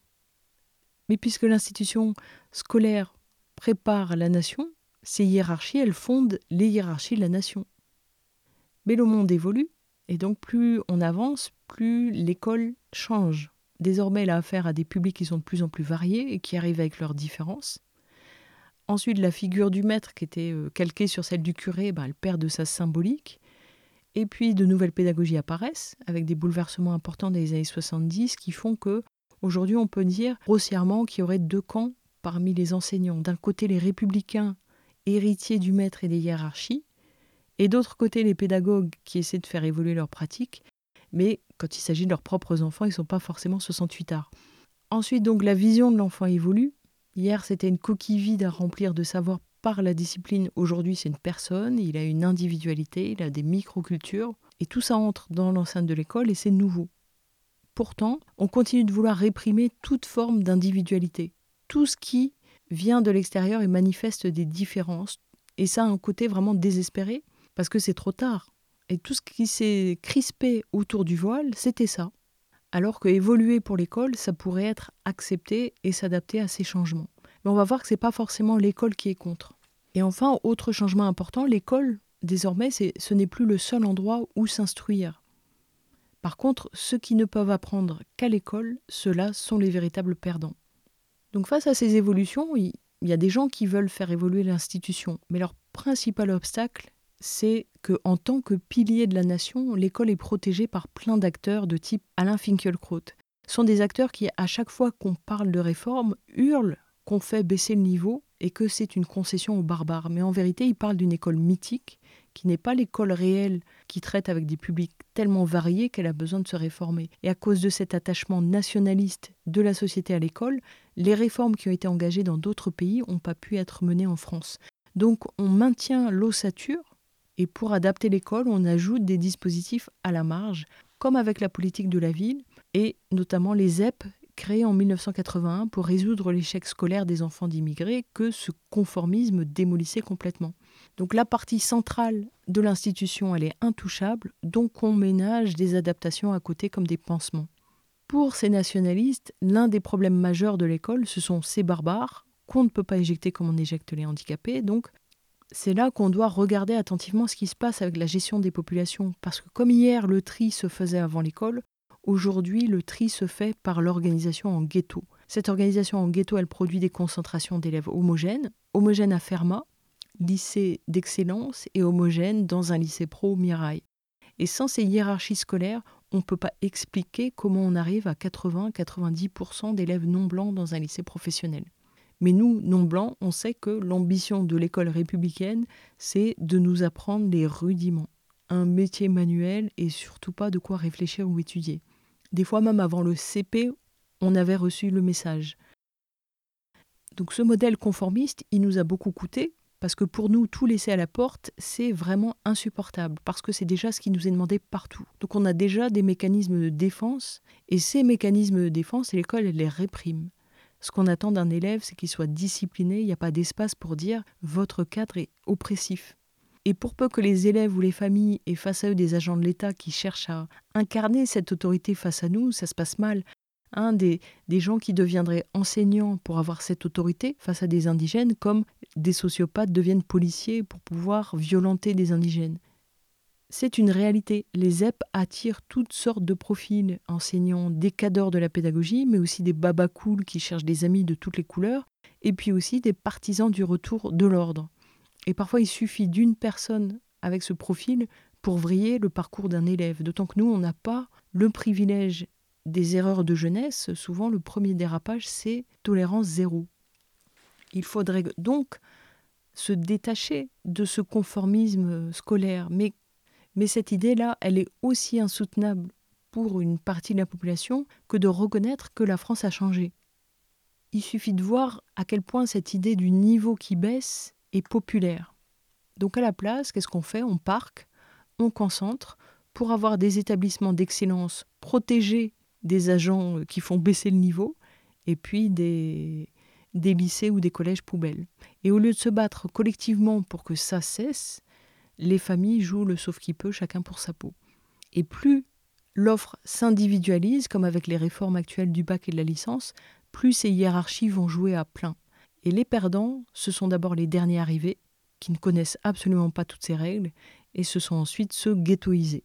Mais puisque l'institution scolaire prépare la nation, ces hiérarchies, elles fondent les hiérarchies de la nation. Mais le monde évolue, et donc plus on avance, plus l'école change. Désormais, elle a affaire à des publics qui sont de plus en plus variés et qui arrivent avec leurs différences. Ensuite, la figure du maître, qui était calquée sur celle du curé, elle perd de sa symbolique. Et puis, de nouvelles pédagogies apparaissent, avec des bouleversements importants des années 70 qui font que, aujourd'hui, on peut dire grossièrement qu'il y aurait deux camps parmi les enseignants. D'un côté, les républicains, héritiers du maître et des hiérarchies, et d'autre côté, les pédagogues qui essaient de faire évoluer leurs pratiques, mais quand il s'agit de leurs propres enfants, ils ne sont pas forcément 68ards. Ensuite, donc, la vision de l'enfant évolue. Hier, c'était une coquille vide à remplir de savoir par la discipline. Aujourd'hui, c'est une personne, il a une individualité, il a des microcultures, et tout ça entre dans l'enceinte de l'école et c'est nouveau. Pourtant, on continue de vouloir réprimer toute forme d'individualité. Tout ce qui vient de l'extérieur et manifeste des différences, et ça a un côté vraiment désespéré, parce que c'est trop tard. Et tout ce qui s'est crispé autour du voile, c'était ça. Alors que évoluer pour l'école, ça pourrait être accepté et s'adapter à ces changements. Mais on va voir que ce n'est pas forcément l'école qui est contre. Et enfin, autre changement important, l'école, désormais, ce n'est plus le seul endroit où s'instruire. Par contre, ceux qui ne peuvent apprendre qu'à l'école, ceux-là sont les véritables perdants. Donc face à ces évolutions, il y a des gens qui veulent faire évoluer l'institution. Mais leur principal obstacle, c'est qu'en tant que pilier de la nation, l'école est protégée par plein d'acteurs de type Alain Finkielkraut. Ce sont des acteurs qui, à chaque fois qu'on parle de réforme, hurlent qu'on fait baisser le niveau et que c'est une concession aux barbares. Mais en vérité, ils parlent d'une école mythique qui n'est pas l'école réelle qui traite avec des publics tellement variés qu'elle a besoin de se réformer. Et à cause de cet attachement nationaliste de la société à l'école, les réformes qui ont été engagées dans d'autres pays n'ont pas pu être menées en France. Donc on maintient l'ossature et pour adapter l'école, on ajoute des dispositifs à la marge, comme avec la politique de la ville et notamment les ZEP créés en 1981 pour résoudre l'échec scolaire des enfants d'immigrés que ce conformisme démolissait complètement. Donc la partie centrale de l'institution, elle est intouchable, donc on ménage des adaptations à côté comme des pansements. Pour ces nationalistes, l'un des problèmes majeurs de l'école, ce sont ces barbares qu'on ne peut pas éjecter comme on éjecte les handicapés, donc c'est là qu'on doit regarder attentivement ce qui se passe avec la gestion des populations. Parce que comme hier, le tri se faisait avant l'école, aujourd'hui, le tri se fait par l'organisation en ghetto. Cette organisation en ghetto, elle produit des concentrations d'élèves homogènes à Fermat, lycée d'excellence, et homogènes dans un lycée pro Mirail. Et sans ces hiérarchies scolaires, on ne peut pas expliquer comment on arrive à 80-90% d'élèves non blancs dans un lycée professionnel. Mais nous, non-blancs, on sait que l'ambition de l'école républicaine, c'est de nous apprendre les rudiments. Un métier manuel et surtout pas de quoi réfléchir ou étudier. Des fois même avant le CP, on avait reçu le message. Donc ce modèle conformiste, il nous a beaucoup coûté, parce que pour nous, tout laisser à la porte, c'est vraiment insupportable, parce que c'est déjà ce qui nous est demandé partout. Donc on a déjà des mécanismes de défense, et ces mécanismes de défense, l'école, elle les réprime. Ce qu'on attend d'un élève, c'est qu'il soit discipliné, il n'y a pas d'espace pour dire « votre cadre est oppressif ». Et pour peu que les élèves ou les familles aient face à eux des agents de l'État qui cherchent à incarner cette autorité face à nous, ça se passe mal. Des gens qui deviendraient enseignants pour avoir cette autorité face à des indigènes, comme des sociopathes deviennent policiers pour pouvoir violenter des indigènes. C'est une réalité. Les ZEP attirent toutes sortes de profils, enseignants, des cadors de la pédagogie, mais aussi des babas cool qui cherchent des amis de toutes les couleurs, et puis aussi des partisans du retour de l'ordre. Et parfois, il suffit d'une personne avec ce profil pour vriller le parcours d'un élève, d'autant que nous, on n'a pas le privilège des erreurs de jeunesse. Souvent, le premier dérapage, c'est tolérance zéro. Il faudrait donc se détacher de ce conformisme scolaire, mais cette idée-là, elle est aussi insoutenable pour une partie de la population que de reconnaître que la France a changé. Il suffit de voir à quel point cette idée du niveau qui baisse est populaire. Donc à la place, qu'est-ce qu'on fait ? On parque, on concentre pour avoir des établissements d'excellence protégés des agents qui font baisser le niveau, et puis des lycées ou des collèges poubelles. Et au lieu de se battre collectivement pour que ça cesse, les familles jouent le sauve-qui-peut, chacun pour sa peau. Et plus l'offre s'individualise, comme avec les réformes actuelles du bac et de la licence, plus ces hiérarchies vont jouer à plein. Et les perdants, ce sont d'abord les derniers arrivés, qui ne connaissent absolument pas toutes ces règles, et ce sont ensuite ceux ghettoisés.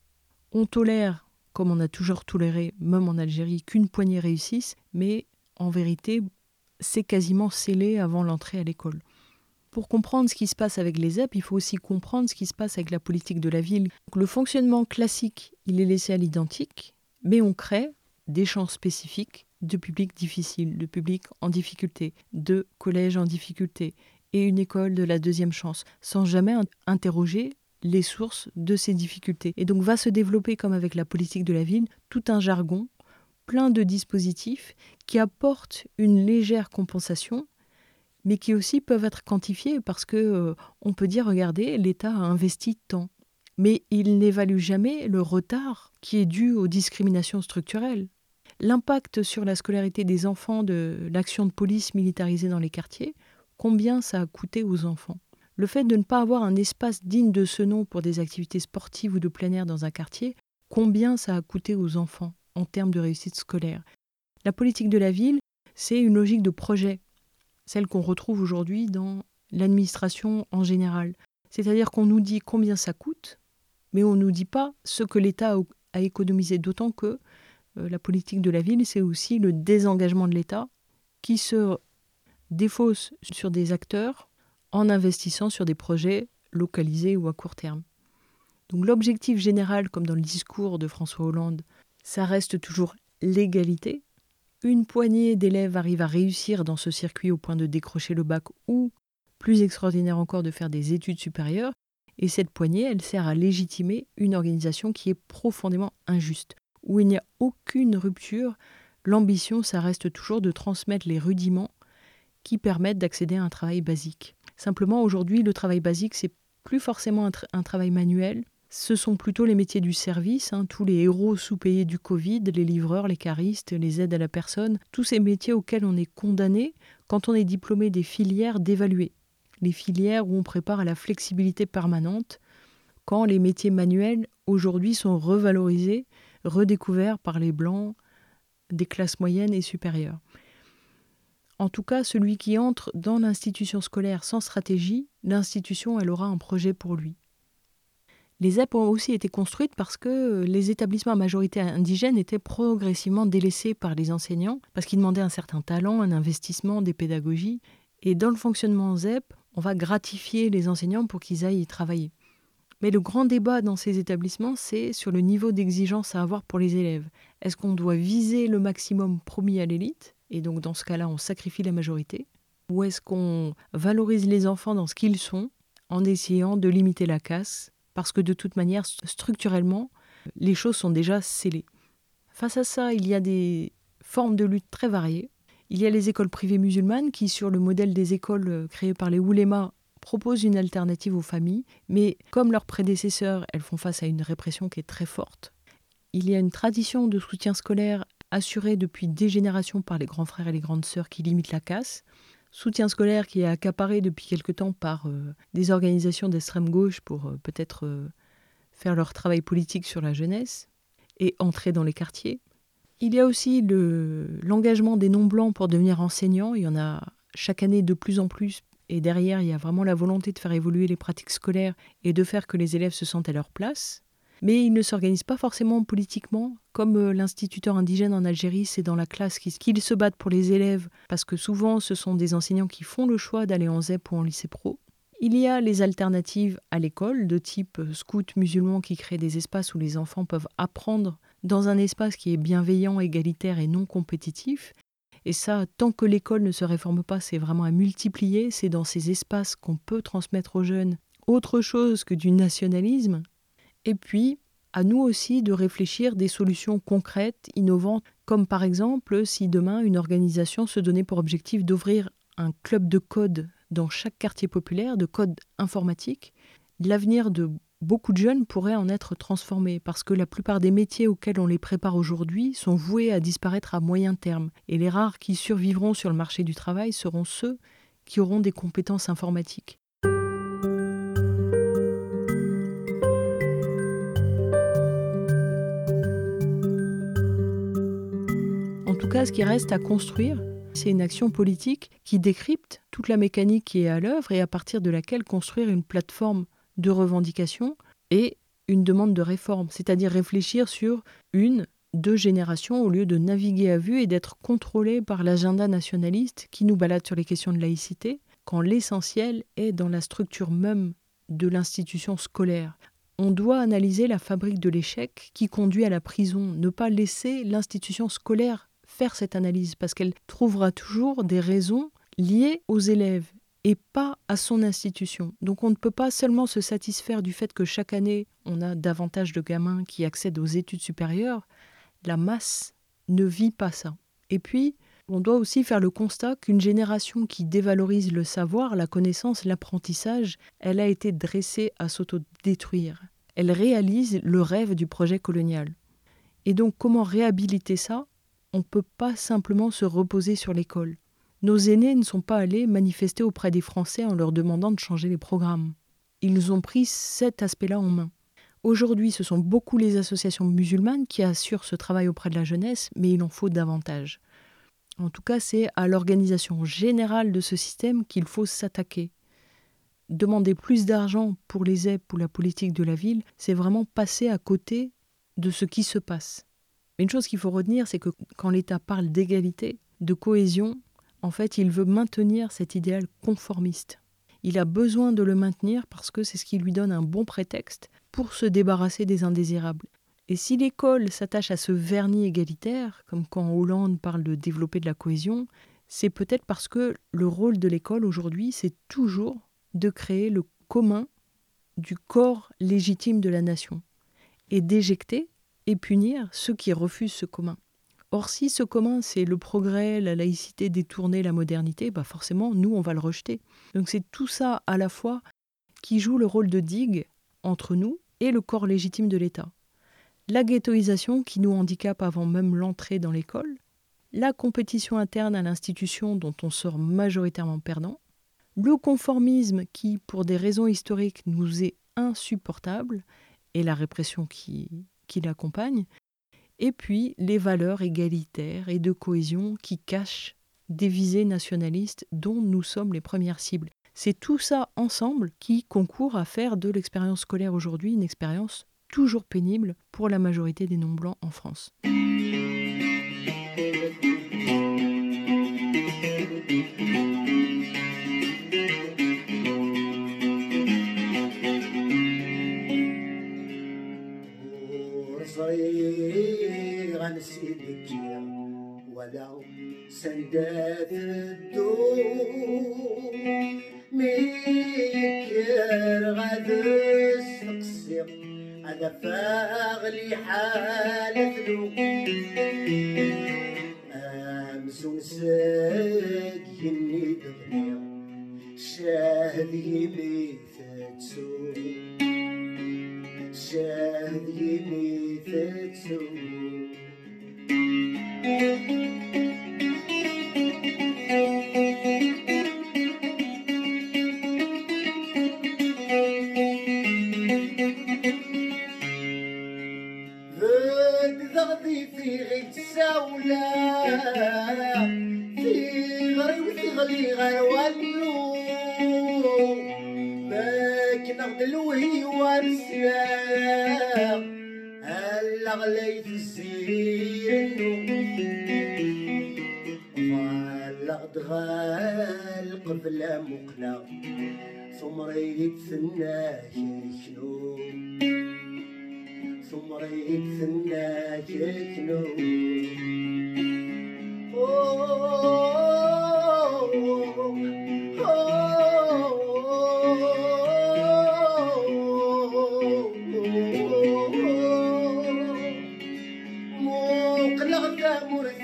On tolère, comme on a toujours toléré, même en Algérie, qu'une poignée réussisse, mais en vérité, c'est quasiment scellé avant l'entrée à l'école. Pour comprendre ce qui se passe avec les ZEP, il faut aussi comprendre ce qui se passe avec la politique de la ville. Donc, le fonctionnement classique, il est laissé à l'identique, mais on crée des champs spécifiques de publics difficiles, de publics en difficulté, de collèges en difficulté, et une école de la deuxième chance, sans jamais interroger les sources de ces difficultés. Et donc va se développer, comme avec la politique de la ville, tout un jargon, plein de dispositifs qui apportent une légère compensation, mais qui aussi peuvent être quantifiés parce que on peut dire, regardez, l'État a investi tant. Mais il n'évalue jamais le retard qui est dû aux discriminations structurelles. L'impact sur la scolarité des enfants de l'action de police militarisée dans les quartiers, combien ça a coûté aux enfants ? Le fait de ne pas avoir un espace digne de ce nom pour des activités sportives ou de plein air dans un quartier, combien ça a coûté aux enfants en termes de réussite scolaire ? La politique de la ville, c'est une logique de projet, celle qu'on retrouve aujourd'hui dans l'administration en général. C'est-à-dire qu'on nous dit combien ça coûte, mais on ne nous dit pas ce que l'État a économisé, d'autant que la politique de la ville, c'est aussi le désengagement de l'État qui se défausse sur des acteurs en investissant sur des projets localisés ou à court terme. Donc l'objectif général, comme dans le discours de François Hollande, ça reste toujours l'égalité. Une poignée d'élèves arrive à réussir dans ce circuit au point de décrocher le bac ou, plus extraordinaire encore, de faire des études supérieures. Et cette poignée, elle sert à légitimer une organisation qui est profondément injuste, où il n'y a aucune rupture. L'ambition, ça reste toujours de transmettre les rudiments qui permettent d'accéder à un travail basique. Simplement, aujourd'hui, le travail basique, c'est plus forcément un travail manuel. Ce sont plutôt les métiers du service, tous les héros sous-payés du Covid, les livreurs, les caristes, les aides à la personne, tous ces métiers auxquels on est condamné quand on est diplômé des filières dévaluées. Les filières où on prépare à la flexibilité permanente, quand les métiers manuels, aujourd'hui, sont revalorisés, redécouverts par les blancs des classes moyennes et supérieures. En tout cas, celui qui entre dans l'institution scolaire sans stratégie l'institution elle aura un projet pour lui. Les ZEP ont aussi été construites parce que les établissements à majorité indigène étaient progressivement délaissés par les enseignants, parce qu'ils demandaient un certain talent, un investissement, des pédagogies. Et dans le fonctionnement ZEP, on va gratifier les enseignants pour qu'ils aillent y travailler. Mais le grand débat dans ces établissements, c'est sur le niveau d'exigence à avoir pour les élèves. Est-ce qu'on doit viser le maximum promis à l'élite, et donc dans ce cas-là, on sacrifie la majorité, ou est-ce qu'on valorise les enfants dans ce qu'ils sont, en essayant de limiter la casse, parce que de toute manière, structurellement, les choses sont déjà scellées. Face à ça, il y a des formes de lutte très variées. Il y a les écoles privées musulmanes qui, sur le modèle des écoles créées par les oulémas, proposent une alternative aux familles, mais comme leurs prédécesseurs, elles font face à une répression qui est très forte. Il y a une tradition de soutien scolaire assurée depuis des générations par les grands frères et les grandes sœurs qui limitent la casse. Soutien scolaire qui est accaparé depuis quelque temps par des organisations d'extrême gauche pour peut-être faire leur travail politique sur la jeunesse et entrer dans les quartiers. Il y a aussi l'engagement des non-blancs pour devenir enseignants. Il y en a chaque année de plus en plus. Et derrière, il y a vraiment la volonté de faire évoluer les pratiques scolaires et de faire que les élèves se sentent à leur place. Mais ils ne s'organisent pas forcément politiquement, comme l'instituteur indigène en Algérie, c'est dans la classe qu'ils se battent pour les élèves, parce que souvent ce sont des enseignants qui font le choix d'aller en ZEP ou en lycée pro. Il y a les alternatives à l'école, de type scout musulman qui créent des espaces où les enfants peuvent apprendre dans un espace qui est bienveillant, égalitaire et non compétitif. Et ça, tant que l'école ne se réforme pas, c'est vraiment à multiplier. C'est dans ces espaces qu'on peut transmettre aux jeunes autre chose que du nationalisme. Et puis, à nous aussi de réfléchir des solutions concrètes, innovantes, comme par exemple si demain une organisation se donnait pour objectif d'ouvrir un club de code dans chaque quartier populaire, de code informatique. L'avenir de beaucoup de jeunes pourrait en être transformé parce que la plupart des métiers auxquels on les prépare aujourd'hui sont voués à disparaître à moyen terme. Et les rares qui survivront sur le marché du travail seront ceux qui auront des compétences informatiques. En tout cas, ce qui reste à construire, c'est une action politique qui décrypte toute la mécanique qui est à l'œuvre et à partir de laquelle construire une plateforme de revendication et une demande de réforme, c'est-à-dire réfléchir sur 1-2 générations au lieu de naviguer à vue et d'être contrôlé par l'agenda nationaliste qui nous balade sur les questions de laïcité, quand l'essentiel est dans la structure même de l'institution scolaire. On doit analyser la fabrique de l'échec qui conduit à la prison, ne pas laisser l'institution scolaire faire cette analyse parce qu'elle trouvera toujours des raisons liées aux élèves et pas à son institution. Donc on ne peut pas seulement se satisfaire du fait que chaque année, on a davantage de gamins qui accèdent aux études supérieures. La masse ne vit pas ça. Et puis, on doit aussi faire le constat qu'une génération qui dévalorise le savoir, la connaissance, l'apprentissage, elle a été dressée à s'autodétruire. Elle réalise le rêve du projet colonial. Et donc, comment réhabiliter ça ? On ne peut pas simplement se reposer sur l'école. Nos aînés ne sont pas allés manifester auprès des Français en leur demandant de changer les programmes. Ils ont pris cet aspect-là en main. Aujourd'hui, ce sont beaucoup les associations musulmanes qui assurent ce travail auprès de la jeunesse, mais il en faut davantage. En tout cas, c'est à l'organisation générale de ce système qu'il faut s'attaquer. Demander plus d'argent pour les ZEP ou la politique de la ville, c'est vraiment passer à côté de ce qui se passe. Mais une chose qu'il faut retenir, c'est que quand l'État parle d'égalité, de cohésion, en fait, il veut maintenir cet idéal conformiste. Il a besoin de le maintenir parce que c'est ce qui lui donne un bon prétexte pour se débarrasser des indésirables. Et si l'école s'attache à ce vernis égalitaire, comme quand Hollande parle de développer de la cohésion, c'est peut-être parce que le rôle de l'école aujourd'hui, c'est toujours de créer le commun du corps légitime de la nation et d'éjecter et punir ceux qui refusent ce commun. Or, si ce commun, c'est le progrès, la laïcité détournée, la modernité, forcément, nous, on va le rejeter. Donc c'est tout ça à la fois qui joue le rôle de digue entre nous et le corps légitime de l'État. La ghettoisation qui nous handicape avant même l'entrée dans l'école, la compétition interne à l'institution dont on sort majoritairement perdant, le conformisme qui, pour des raisons historiques, nous est insupportable, et la répression qui l'accompagne, et puis les valeurs égalitaires et de cohésion qui cachent des visées nationalistes dont nous sommes les premières cibles. C'est tout ça ensemble qui concourt à faire de l'expérience scolaire aujourd'hui une expérience toujours pénible pour la majorité des non-blancs en France. سندات الدور ميكر غادس تقصير هذا فاغلي حالة ذو أمسون ساق يني دغنير شاهد يميثتسو شاهد يميثتسو في غيت ساولا في غري وتغلي غير والو ماك نغد الوهي ورسلا هلا غليت الزينو غلغد غالق بلا مقلا ثم ريت ثناك شنو ثم ريت ثناك كنو مقلغ ثمرث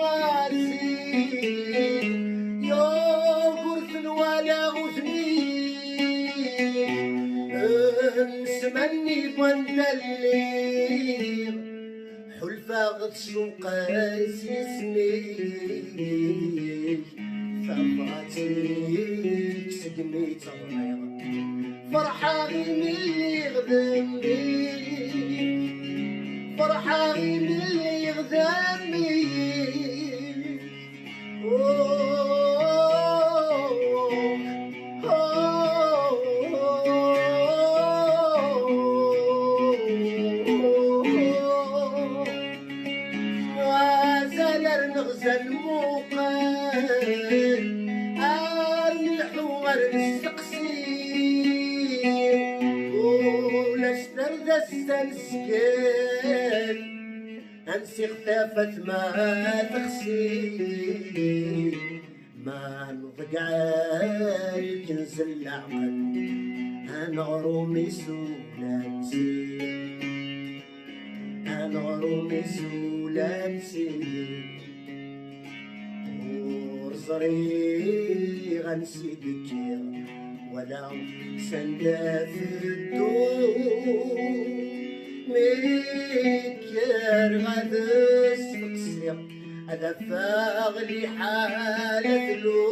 ومارسين يا غرث ولا غثنين سمني بندلير حلفة غتشو قاسي سنيك ثباتيك سقمي تغير فرحة غيمي غذنبي فرحة غيمي غذنبي السكين أنسي خفافة ما تخسي ما نضقع الكنز العقل أنا غرومي سولانسي أنا غرومي سولانسي ورزري غنسي بكير ولا سندا في الدور ميكر غادس تقصير هذا فاغلي حالة ذلو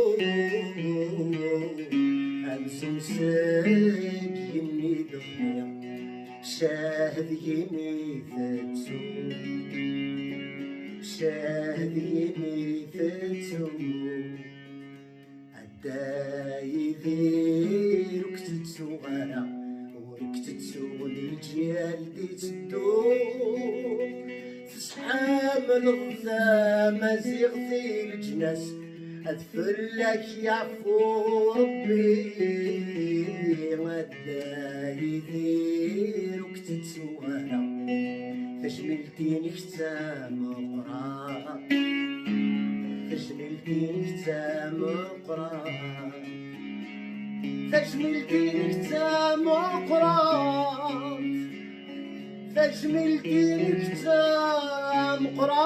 أمسو ساق يمي دغنير شاهد يمي ثتسو شاهد يمي ثتسو دايذير وكتتسو غانا وركتتسو الجيال دي تدو تسحام الغثام زيغ في الجناس أدفلك يعفو ربي دايذير وكتتسو غانا فشملتيني ختام قرا فشملتيني ختام قرا فشملتيني ختام قرا فشملتيني ختام قرا.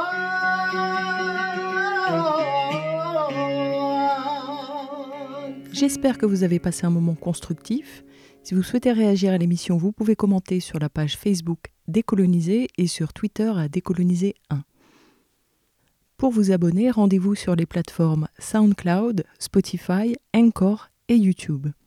J'espère que vous avez passé un moment constructif. Si vous souhaitez réagir à l'émission, vous pouvez commenter sur la page Facebook Décoloniser et sur Twitter à Décoloniser1. Pour vous abonner, rendez-vous sur les plateformes SoundCloud, Spotify, Anchor et YouTube.